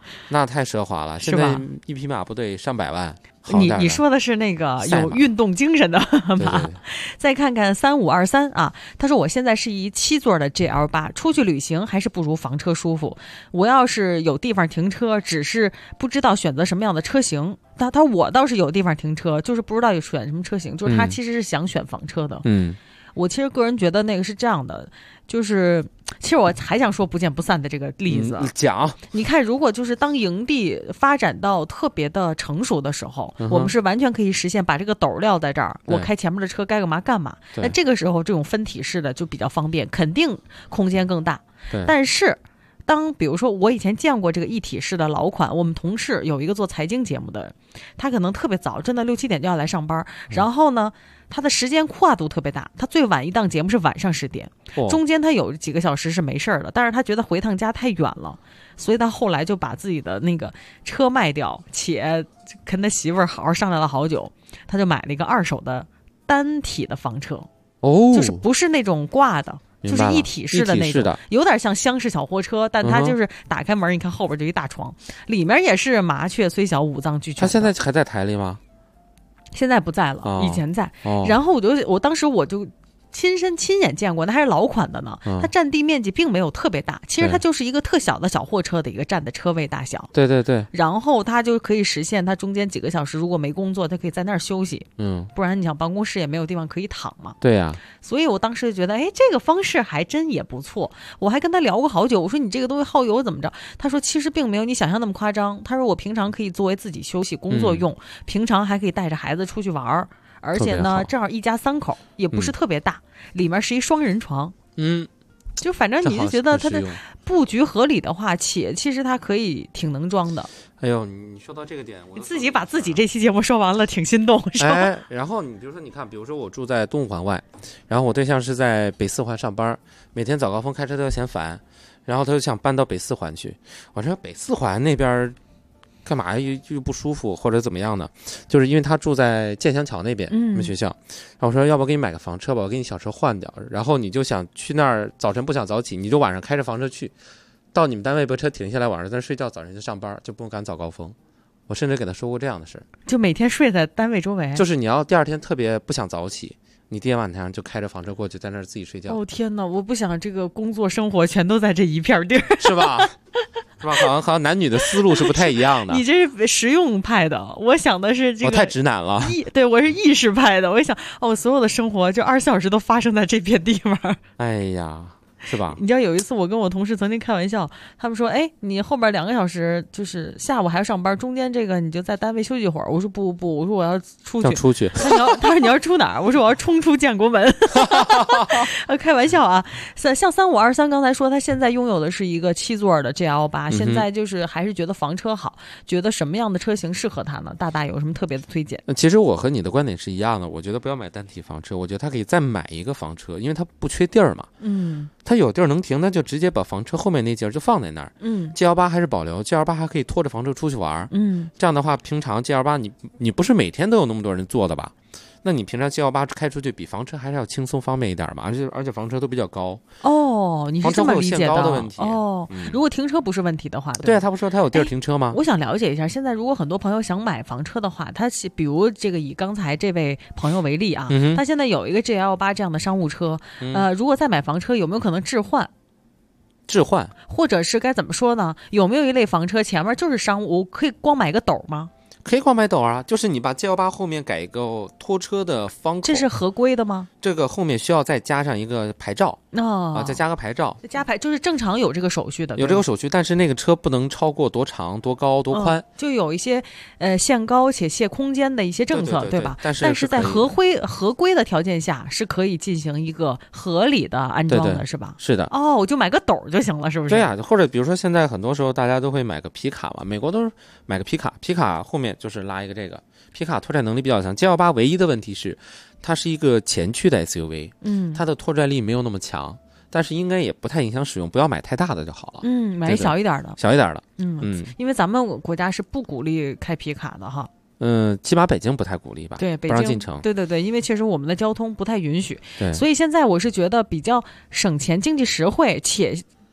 Speaker 21: 那太奢华了。现在一匹马不得上百万？
Speaker 3: 你说的是那个有运动精神的马。对。再看看3523啊，他说我现在是一7座的 GL8，出去旅行还是不如房车舒服。我要是有地方停车，只是不知道选择什么样的车型。他说我倒是有地方停车，就是不知道有选什么车型。就是他其实是想选房车的。我其实个人觉得那个是这样的，就是其实我还想说不见不散的这个例子。
Speaker 21: 讲，
Speaker 3: 你看，如果就是当营地发展到特别的成熟的时候，我们是完全可以实现把这个斗撂在这儿，我开前面的车该干嘛干嘛。那这个时候这种分体式的就比较方便，肯定空间更大。但是比如说我以前见过这个一体式的老款，我们同事有一个做财经节目的，他可能特别早，真的6、7点就要来上班，然后呢他的时间跨度特别大，他最晚一档节目是晚上10点，中间他有几个小时是没事的，但是他觉得回趟家太远了，所以他后来就把自己的那个车卖掉，且跟他媳妇儿好好商量了好久，他就买了一个2手的单体的房车，就是不是那种挂的，就是一体式的那种，有点像厢式小货车，但它就是打开门，你看后边就一大床，里面也是麻雀虽小五脏俱全。
Speaker 21: 他现在还在台里吗？
Speaker 3: 现在不在了，以前在。然后我当时我就亲眼见过，那还是老款的呢。它占地面积并没有特别大，其实它就是一个特小的小货车的一个占的车位大小。
Speaker 21: 对对对。
Speaker 3: 然后它就可以实现它中间几个小时如果没工作，它可以在那儿休息。不然你想办公室也没有地方可以躺嘛。
Speaker 21: 对呀。
Speaker 3: 所以我当时就觉得，这个方式还真也不错。我还跟他聊过好久，我说你这个东西耗油怎么着？他说其实并没有你想象那么夸张。他说我平常可以作为自己休息工作用，平常还可以带着孩子出去玩。而且呢，正好一家3口，也不是特别大，里面是一双人床。就反正你就觉得它的布局合理的话，且其实它可以挺能装的。
Speaker 21: 哎呦，你说到这个点，
Speaker 3: 你自己把自己这期节目说完了，挺心动，是吧？
Speaker 21: 然后你比如说，你看，比如说我住在东五环外，然后我对象是在北4环上班，每天早高峰开车都要嫌烦，然后他就想搬到北4环去。我说北4环那边干嘛又不舒服或者怎么样呢？就是因为他住在建祥桥那边，我们学校。然后我说要不给你买个房车吧，我给你小车换掉。然后你就想去那儿，早晨不想早起，你就晚上开着房车去，到你们单位把车停下来，晚上在那睡觉，早上就上班，就不用赶早高峰。我甚至给他说过这样的事，
Speaker 3: 就每天睡在单位周围。
Speaker 21: 就是你要第二天特别不想早起，你第二天晚上就开着房车过去，在那儿自己睡觉。
Speaker 3: 天哪，我不想这个工作生活全都在这一片地儿，
Speaker 21: 是吧？是吧？好像男女的思路是不太一样的。
Speaker 3: 你这是实用派的，我想的是这个。
Speaker 21: 我太直男了。
Speaker 3: 对，我是意识派的。我想，我所有的生活就24小时都发生在这片地方。
Speaker 21: 哎呀。是吧？
Speaker 3: 你知道有一次我跟我同事曾经开玩笑，他们说你后边2个小时就是下午还要上班，中间这个你就在单位休息一会儿。我说不，我说我要出去。他说你要出哪儿？我说我要冲出建国门。开玩笑啊。像3523刚才说他现在拥有的是一个7座的 GL8，现在就是还是觉得房车好，觉得什么样的车型适合他呢？大有什么特别的推荐？
Speaker 21: 其实我和你的观点是一样的，我觉得不要买单体房车，我觉得他可以再买一个房车，因为他不缺地儿嘛。他有地儿能停，那就直接把房车后面那节就放在那儿。G18还是保留 ，G18还可以拖着房车出去玩。这样的话，平常 G18你不是每天都有那么多人坐的吧？那你平常G18开出去比房车还是要轻松方便一点嘛，而且房车都比较高。
Speaker 3: 你是这么理解的？
Speaker 21: 房车会有限高的问题。
Speaker 3: 如果停车不是问题的话，
Speaker 21: 对啊，他不说他有地儿停车吗？
Speaker 3: 我想了解一下，现在如果很多朋友想买房车的话，他比如这个以刚才这位朋友为例啊，他现在有一个 GL8 这样的商务车，如果再买房车，有没有可能置换？或者是该怎么说呢？有没有一类房车前面就是商务，可以光买个斗吗？
Speaker 21: 可以光买斗啊，就是你把 G18 后面改一个拖车的方口，
Speaker 3: 这是合规的吗？
Speaker 21: 这个后面需要再加上一个牌照再加个牌照，
Speaker 3: 加牌就是正常有这个手续的，
Speaker 21: 有这个手续，但是那个车不能超过多长、多高、多宽，
Speaker 3: 就有一些限高且限空间的一些政策，对吧？但是在合规的条件下是可以进行一个合理的安装的，是吧？
Speaker 21: 是的。
Speaker 3: 我就买个斗就行了，是不是？
Speaker 21: 对啊，或者比如说现在很多时候大家都会买个皮卡嘛，美国都是买个皮卡后面就是拉一个这个皮卡，拖载能力比较强。G18唯一的问题是它是一个前驱的 SUV，它的拖载力没有那么强，但是应该也不太影响使用，不要买太大的就好了。
Speaker 3: 买小一点的。因为咱们国家是不鼓励开皮卡的哈。
Speaker 21: 起码北京不太鼓励吧？
Speaker 3: 对，北京
Speaker 21: 不让进城。
Speaker 3: 对，因为确实我们的交通不太允许。
Speaker 21: 对，
Speaker 3: 所以现在我是觉得比较省钱、经济实惠且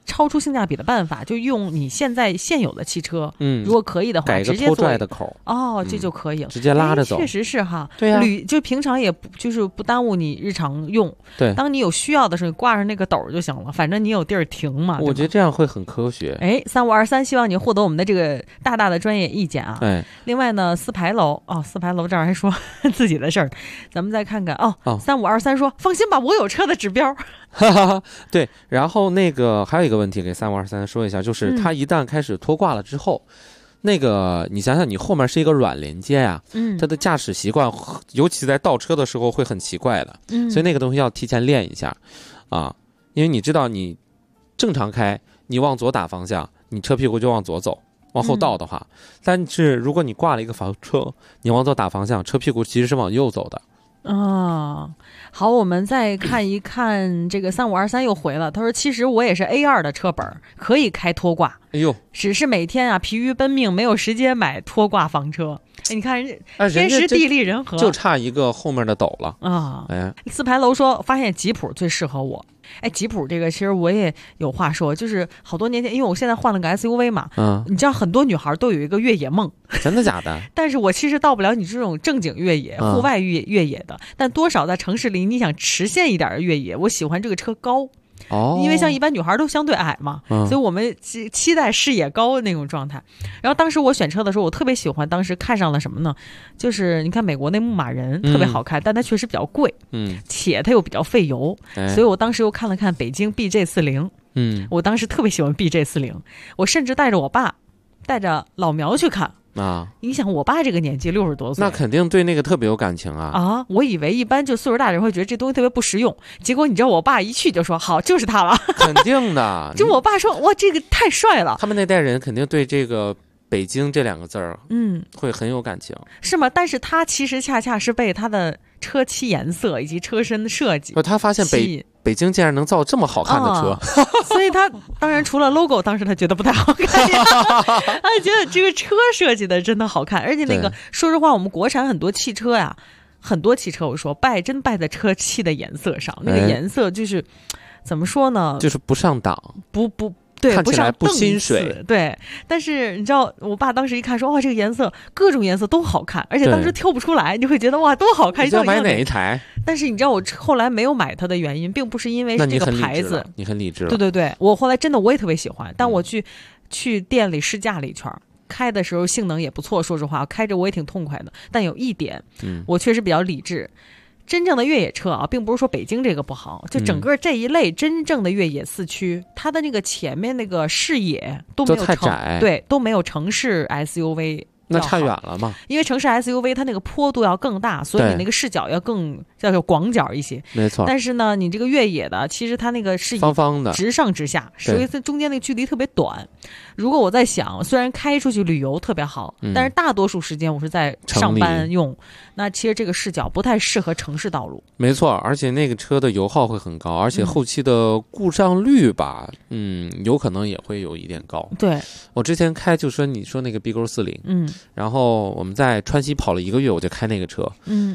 Speaker 3: 超出性价比的办法，就用你现在现有的汽车，如果可以的话，
Speaker 21: 改一个拖拽的口，
Speaker 3: 这就可以了，
Speaker 21: 直接拉着走。
Speaker 3: 确实是哈，
Speaker 21: 对呀，
Speaker 3: 就平常也就是不耽误你日常用。
Speaker 21: 对，
Speaker 3: 当你有需要的时候，你挂上那个斗就行了，反正你有地儿停嘛。
Speaker 21: 我觉得这样会很科学。
Speaker 3: 3523，希望你获得我们的这个大大的专业意见啊。另外呢，四牌楼四牌楼这儿还说自己的事儿，咱们再看看3523说放心吧，我有车的指标。
Speaker 21: 对，然后那个还有一个问题给3523说一下，就是它一旦开始脱挂了之后，那个你想想，你后面是一个软连接呀，它的驾驶习惯，尤其在倒车的时候会很奇怪的，所以那个东西要提前练一下啊，因为你知道你正常开，你往左打方向，你车屁股就往左走。往后倒的话，但是如果你挂了一个房车，你往左打方向，车屁股其实是往右走的。
Speaker 3: 好，我们再看一看这个3523又回了，他说其实我也是 A2 的车本，可以开拖挂，只是每天疲于奔命，没有时间买拖挂房车。你看天时地利人和，
Speaker 21: 就差一个后面的斗了
Speaker 3: 四牌楼说发现吉普最适合我。吉普这个其实我也有话说，就是好多年前，因为我现在换了个 SUV 嘛，你知道很多女孩都有一个越野梦，
Speaker 21: 真的假的？
Speaker 3: 但是我其实到不了你这种正经越野、户外越野的，但多少在城市里你想实现一点的越野，我喜欢这个车高。因为像一般女孩都相对矮嘛，所以我们期待视野高的那种状态。然后当时我选车的时候，我特别喜欢，当时看上了什么呢？就是你看美国那牧马人特别好看，但它确实比较贵，且它又比较费油，所以我当时又看了看北京 BJ40，我当时特别喜欢 BJ40，我甚至带着我爸，带着老苗去看。你想我爸这个年纪60多岁，
Speaker 21: 那肯定对那个特别有感情啊！
Speaker 3: 我以为一般就岁数大的人会觉得这东西特别不实用，结果你知道我爸一去就说好，就是他了。
Speaker 21: 肯定的，
Speaker 3: 就我爸说哇，这个太帅了。
Speaker 21: 他们那代人肯定对这个北京这2个字儿，会很有感情，
Speaker 3: 是吗？但是他其实恰恰是被他的车漆颜色以及车身的设计，
Speaker 21: 他发现北京竟然能造这么好看的车，
Speaker 3: 所以他当然除了 logo， 当时他觉得不太好看，他觉得这个车设计的真的好看，而且那个说实话，我们国产很多汽车呀，很多汽车我说真败在车漆的颜色上，那个颜色就是怎么说呢？
Speaker 21: 就是不上档，
Speaker 3: 对，
Speaker 21: 看起来不心水。
Speaker 3: 对，但是你知道，我爸当时一看说，哇，这个颜色，各种颜色都好看，而且当时挑不出来，你会觉得哇，多好看！
Speaker 21: 你要买哪一台？
Speaker 3: 但是你知道，我后来没有买它的原因，并不是因为是这个牌子。
Speaker 21: 你很理智了。
Speaker 3: 对，我后来真的我也特别喜欢，但我去店里试驾了一圈，开的时候性能也不错，说实话，开着我也挺痛快的。但有一点，我确实比较理智。真正的越野车啊，并不是说北京这个不好，就整个这一类真正的越野4驱，它的那个前面那个视野都没有
Speaker 21: 太窄，
Speaker 3: 对，都没有城市 SUV。
Speaker 21: 那差远了嘛？
Speaker 3: 因为城市 SUV 它那个坡度要更大，所以你那个视角要更叫广角一些。
Speaker 21: 没错。
Speaker 3: 但是呢，你这个越野的，其实它那个视野
Speaker 21: 方方的，
Speaker 3: 直上直下，所以它中间那个距离特别短。如果我在想，虽然开出去旅游特别好，但是大多数时间我是在上班用，那其实这个视角不太适合城市道路。
Speaker 21: 没错，而且那个车的油耗会很高，而且后期的故障率吧，有可能也会有一点高。
Speaker 3: 对，
Speaker 21: 我之前开就说你说那个 BQ40，然后我们在川西跑了1个月，我就开那个车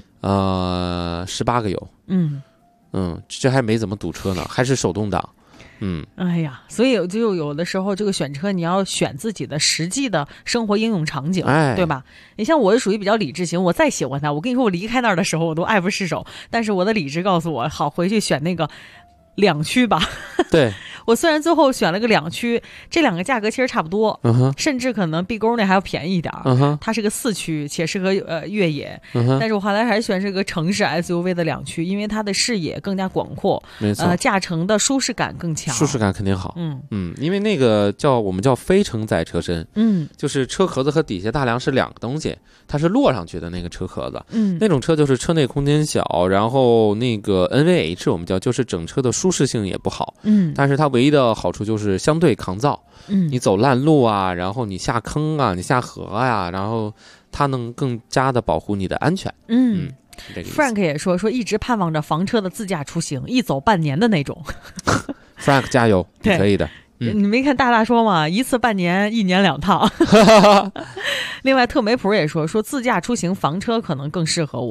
Speaker 21: ，18个油，这还没怎么堵车呢，还是手动挡。
Speaker 3: 哎呀，所以就有的时候这个选车你要选自己的实际的生活应用场景，对吧？你像我是属于比较理智型，我再喜欢它，我跟你说我离开那儿的时候我都爱不释手，但是我的理智告诉我，好，回去选那个2驱吧。
Speaker 21: 对，
Speaker 3: 我虽然最后选了个2驱，这2个价格其实差不多，甚至可能 B 沟那还要便宜一点，它是个4驱且适合越野，但是我后来还是选这个城市 SUV 的2驱，因为它的视野更加广阔，
Speaker 21: 没错，
Speaker 3: 驾乘的舒适感更强，
Speaker 21: 舒适感肯定好，因为那个我们叫非承载车身，就是车壳子和底下大梁是2个东西，它是摞上去的那个车壳子，那种车就是车内空间小，然后那个 NVH 我们叫就是整车的舒适性也不好，但是它唯一的好处就是相对抗造，你走烂路啊，然后你下坑啊，你下河呀，然后它能更加的保护你的安全。
Speaker 3: Frank 也说一直盼望着房车的自驾出行，一走半年的那种。
Speaker 21: Frank 加油，你可以的。
Speaker 3: 你没看大说嘛，一次半年，1年2趟。另外特梅普也说自驾出行房车可能更适合我。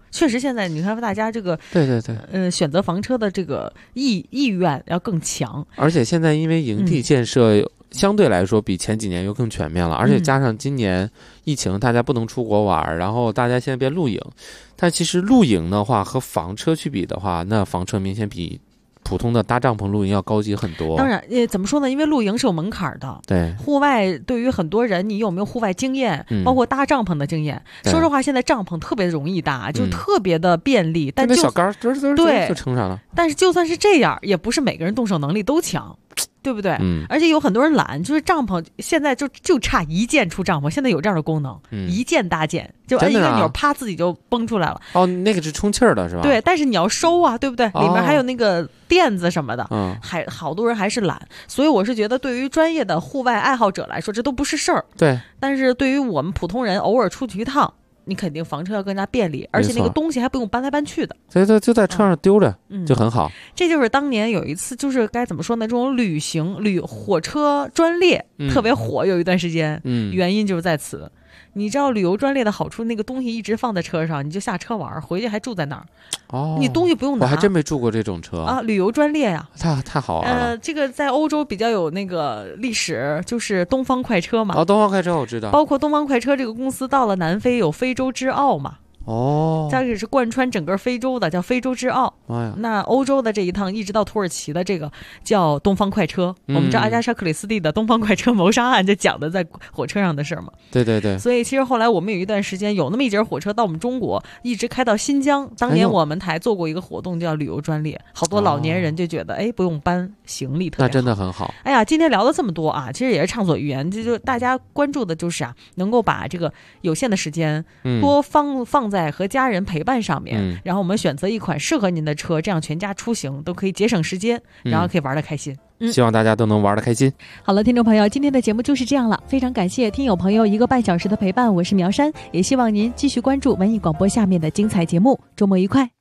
Speaker 3: 确实现在你看大家这个
Speaker 21: 对
Speaker 3: 选择房车的这个意愿要更强，
Speaker 21: 而且现在因为营地建设相对来说比前几年又更全面了，而且加上今年疫情大家不能出国玩，然后大家现在变露营，但其实露营的话和房车去比的话，那房车明显比普通的搭帐篷露营要高级很多。
Speaker 3: 当然怎么说呢，因为露营是有门槛的，
Speaker 21: 对，
Speaker 3: 户外对于很多人你有没有户外经验，包括搭帐篷的经验，说实话现在帐篷特别容易搭，就特别的便利，但就
Speaker 21: 小杆对就撑上了。
Speaker 3: 但是就算是这样，也不是每个人动手能力都强，对不对？而且有很多人懒，就是帐篷现在就差一键出帐篷，现在有这样的功能，一键搭建，就按一个钮，啪自己就崩出来了。
Speaker 21: 哦，那个是充气儿的是吧？
Speaker 3: 对，但是你要收啊，对不对？里面还有那个垫子什么的，还好多人还是懒，所以我是觉得对于专业的户外爱好者来说，这都不是事儿。
Speaker 21: 对，
Speaker 3: 但是对于我们普通人，偶尔出去一趟，你肯定房车要更加便利，而且那个东西还不用搬来搬去的，
Speaker 21: 所以就在车上丢着，就很好。
Speaker 3: 这就是当年有一次，就是该怎么说呢？这种火车专列特别火，有一段时间，原因就是在此。你知道旅游专列的好处，那个东西一直放在车上，你就下车玩，回去还住在那儿。
Speaker 21: 哦，
Speaker 3: 你东西不用拿。
Speaker 21: 我还真没住过这种车
Speaker 3: 啊！旅游专列呀，
Speaker 21: 太好玩了。
Speaker 3: 这个在欧洲比较有那个历史，就是东方快车嘛。
Speaker 21: 东方快车我知道。
Speaker 3: 包括东方快车这个公司到了南非有非洲之奥嘛。这个是贯穿整个非洲的，叫非洲之奥。那欧洲的这一趟一直到土耳其的这个叫东方快车。我们知道阿加莎·克里斯蒂的《东方快车谋杀案》就讲的在火车上的事嘛。
Speaker 21: 对。
Speaker 3: 所以其实后来我们有一段时间有那么一节火车到我们中国，一直开到新疆。当年我们台做过一个活动叫旅游专列，好多老年人就觉得不用搬行李特别好，
Speaker 21: 那真的很好。
Speaker 3: 哎呀，今天聊了这么多啊，其实也是畅所欲言。就大家关注的就是能够把这个有限的时间多放在和家人陪伴上面，然后我们选择一款适合您的车，这样全家出行都可以节省时间，然后可以玩得开心。
Speaker 21: 希望大家都能玩得开心。
Speaker 3: 好了，听众朋友，今天的节目就是这样了，非常感谢听友朋友1个半小时的陪伴，我是苗山，也希望您继续关注文艺广播下面的精彩节目，周末愉快。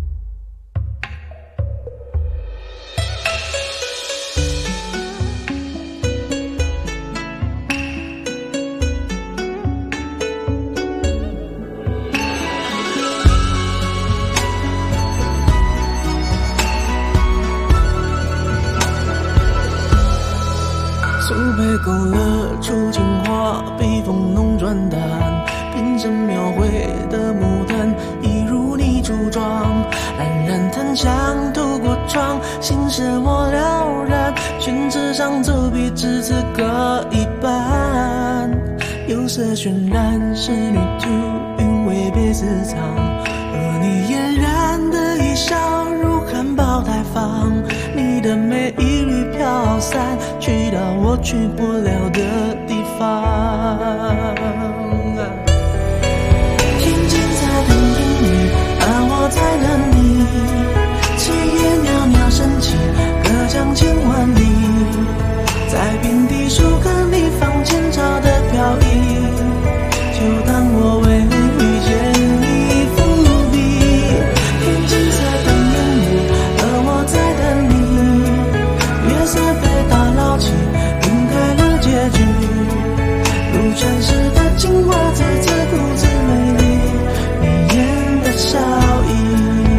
Speaker 15: 被勾勒出情话，被风弄转淡，变成描绘的牡丹，一如你梳妆，冉冉檀香透过窗，心事我了然，宣纸上走笔至此各一半，有色渲染仕女图，韵味被私藏，而你嫣然的一笑如含苞待放，你的美一缕飘散，去到我去不了的地方。眼睛在等你，而我在等你，炊烟袅袅升起，隔江千万里，在遍地树根里放前朝的飘逸，就当我为遇见你伏笔。眼睛在等你，而我在等你，月色被打捞起，晕开了结局，如传世的情话，字字故字美丽，你眼的笑意。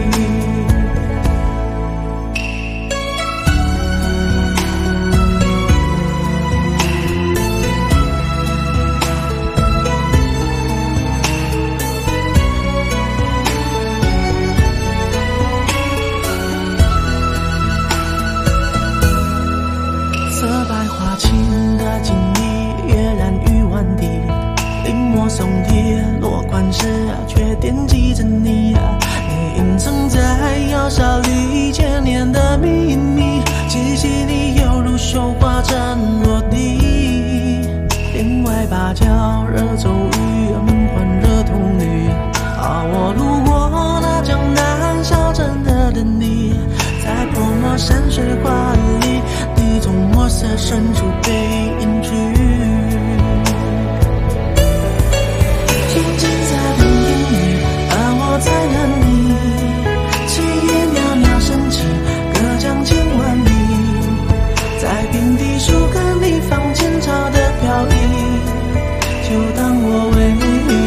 Speaker 15: 色白花青的锦衣，跃然于万地，临摹松贴落款时却惦记着你，你隐藏在窑烧里千年的秘密，气息里犹如绣花针落地，帘外芭蕉惹骤雨，门环惹铜绿，我路过那江南小镇的等你，在泼墨山水画里，你从墨色深处被隐去。眼睛在等你，而我在等你，炊烟袅袅升起，隔江千万里，在遍地树根里放前朝的飘逸，就当我为你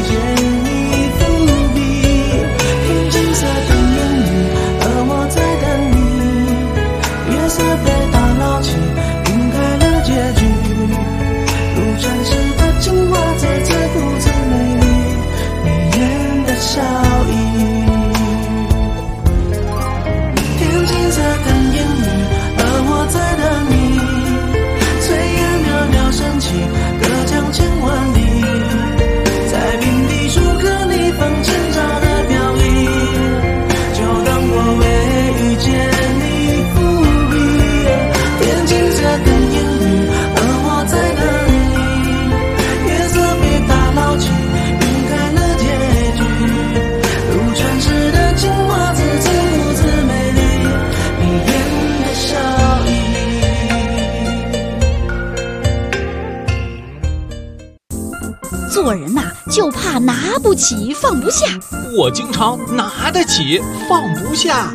Speaker 2: 不起放不下。
Speaker 4: 我经常拿得起放不下。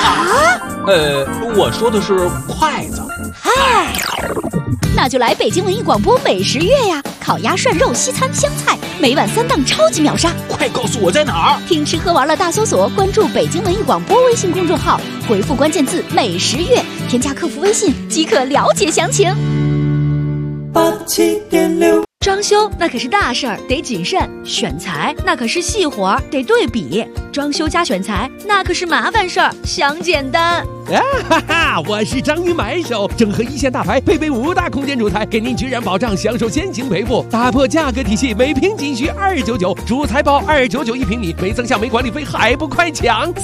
Speaker 4: 我说的是筷子。
Speaker 2: 嗨，那就来北京文艺广播美食月呀！烤鸭、涮肉、西餐、湘菜，每晚3档超级秒杀。
Speaker 4: 快告诉我在哪儿！
Speaker 2: 听吃喝玩乐大搜索，关注北京文艺广播微信公众号，回复关键字美食月，添加客服微信即可了解详情。
Speaker 15: 87.6
Speaker 2: 装修那可是大事儿，得谨慎；选材那可是细活儿，得对比。装修加选材那可是麻烦事儿，想简单。
Speaker 16: 我是章鱼买手，整合一线大牌，配备5大空间主材，给您居然保障，享受先行赔付，打破价格体系，每平仅需299，主材包299一平米，没增项没管理费，还不快抢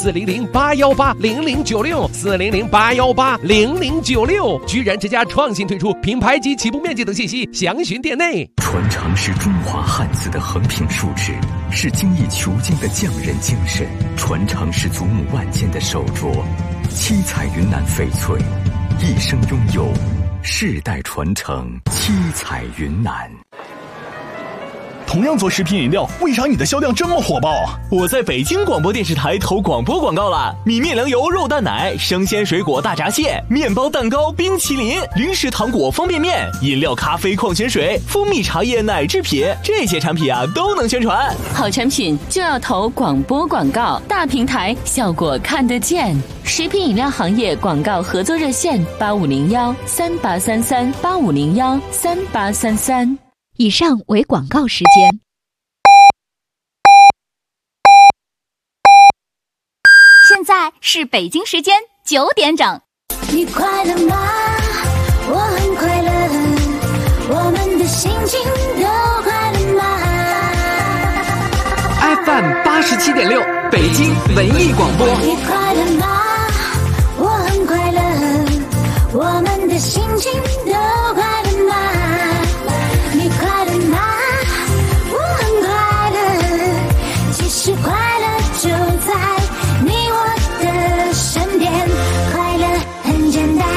Speaker 16: ！400-818-0096，400-818-0096，居然之家创新推出品牌及起步面积等信息，详询店内。
Speaker 1: 传承是中华汉字的横平竖直，是精益求精的匠人精神，传承是祖母万件的手镯。七彩云南翡翠，一生拥有，世代传承。七彩云南。
Speaker 9: 同样做食品饮料，为啥你的销量这么火爆？我在北京广播电视台投广播广告了，米面粮油肉蛋奶、生鲜水果大闸蟹、面包蛋糕、冰淇淋、零食糖果方便面、饮料咖啡矿泉水、蜂蜜茶叶奶制品，这些产品都能宣传。
Speaker 10: 好产品就要投广播广告，大平台效果看得见。食品饮料行业广告合作热线8501-3833-8501-3833。
Speaker 2: 以上为广告时间。
Speaker 17: 现在是北京时间9点整。
Speaker 23: 你快乐吗？我很快乐，我们的心情都快乐吗
Speaker 6: ？FM 87.6，北京文艺广播。
Speaker 23: 你快乐吗？我很快乐，我们的心情都快乐吗？你快乐吗？我很快乐，其实快乐就在你我的身边，快乐很简单。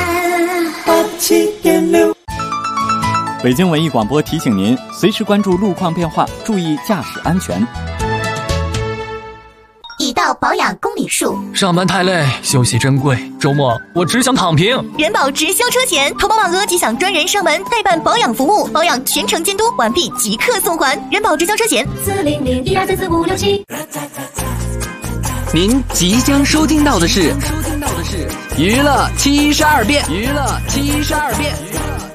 Speaker 15: 87.6
Speaker 20: 北京文艺广播提醒您，随时关注路况变化，注意驾驶安全。
Speaker 19: 已到保养公里数，
Speaker 18: 上班太累，休息珍贵，周末我只想躺平。
Speaker 19: 人保直销车险，投保满额即享专人上门代办保养服务，保养全程监督，完毕即刻送还。人保直销车险
Speaker 23: 400-1234567。
Speaker 6: 您即将收听到的是娱乐72变。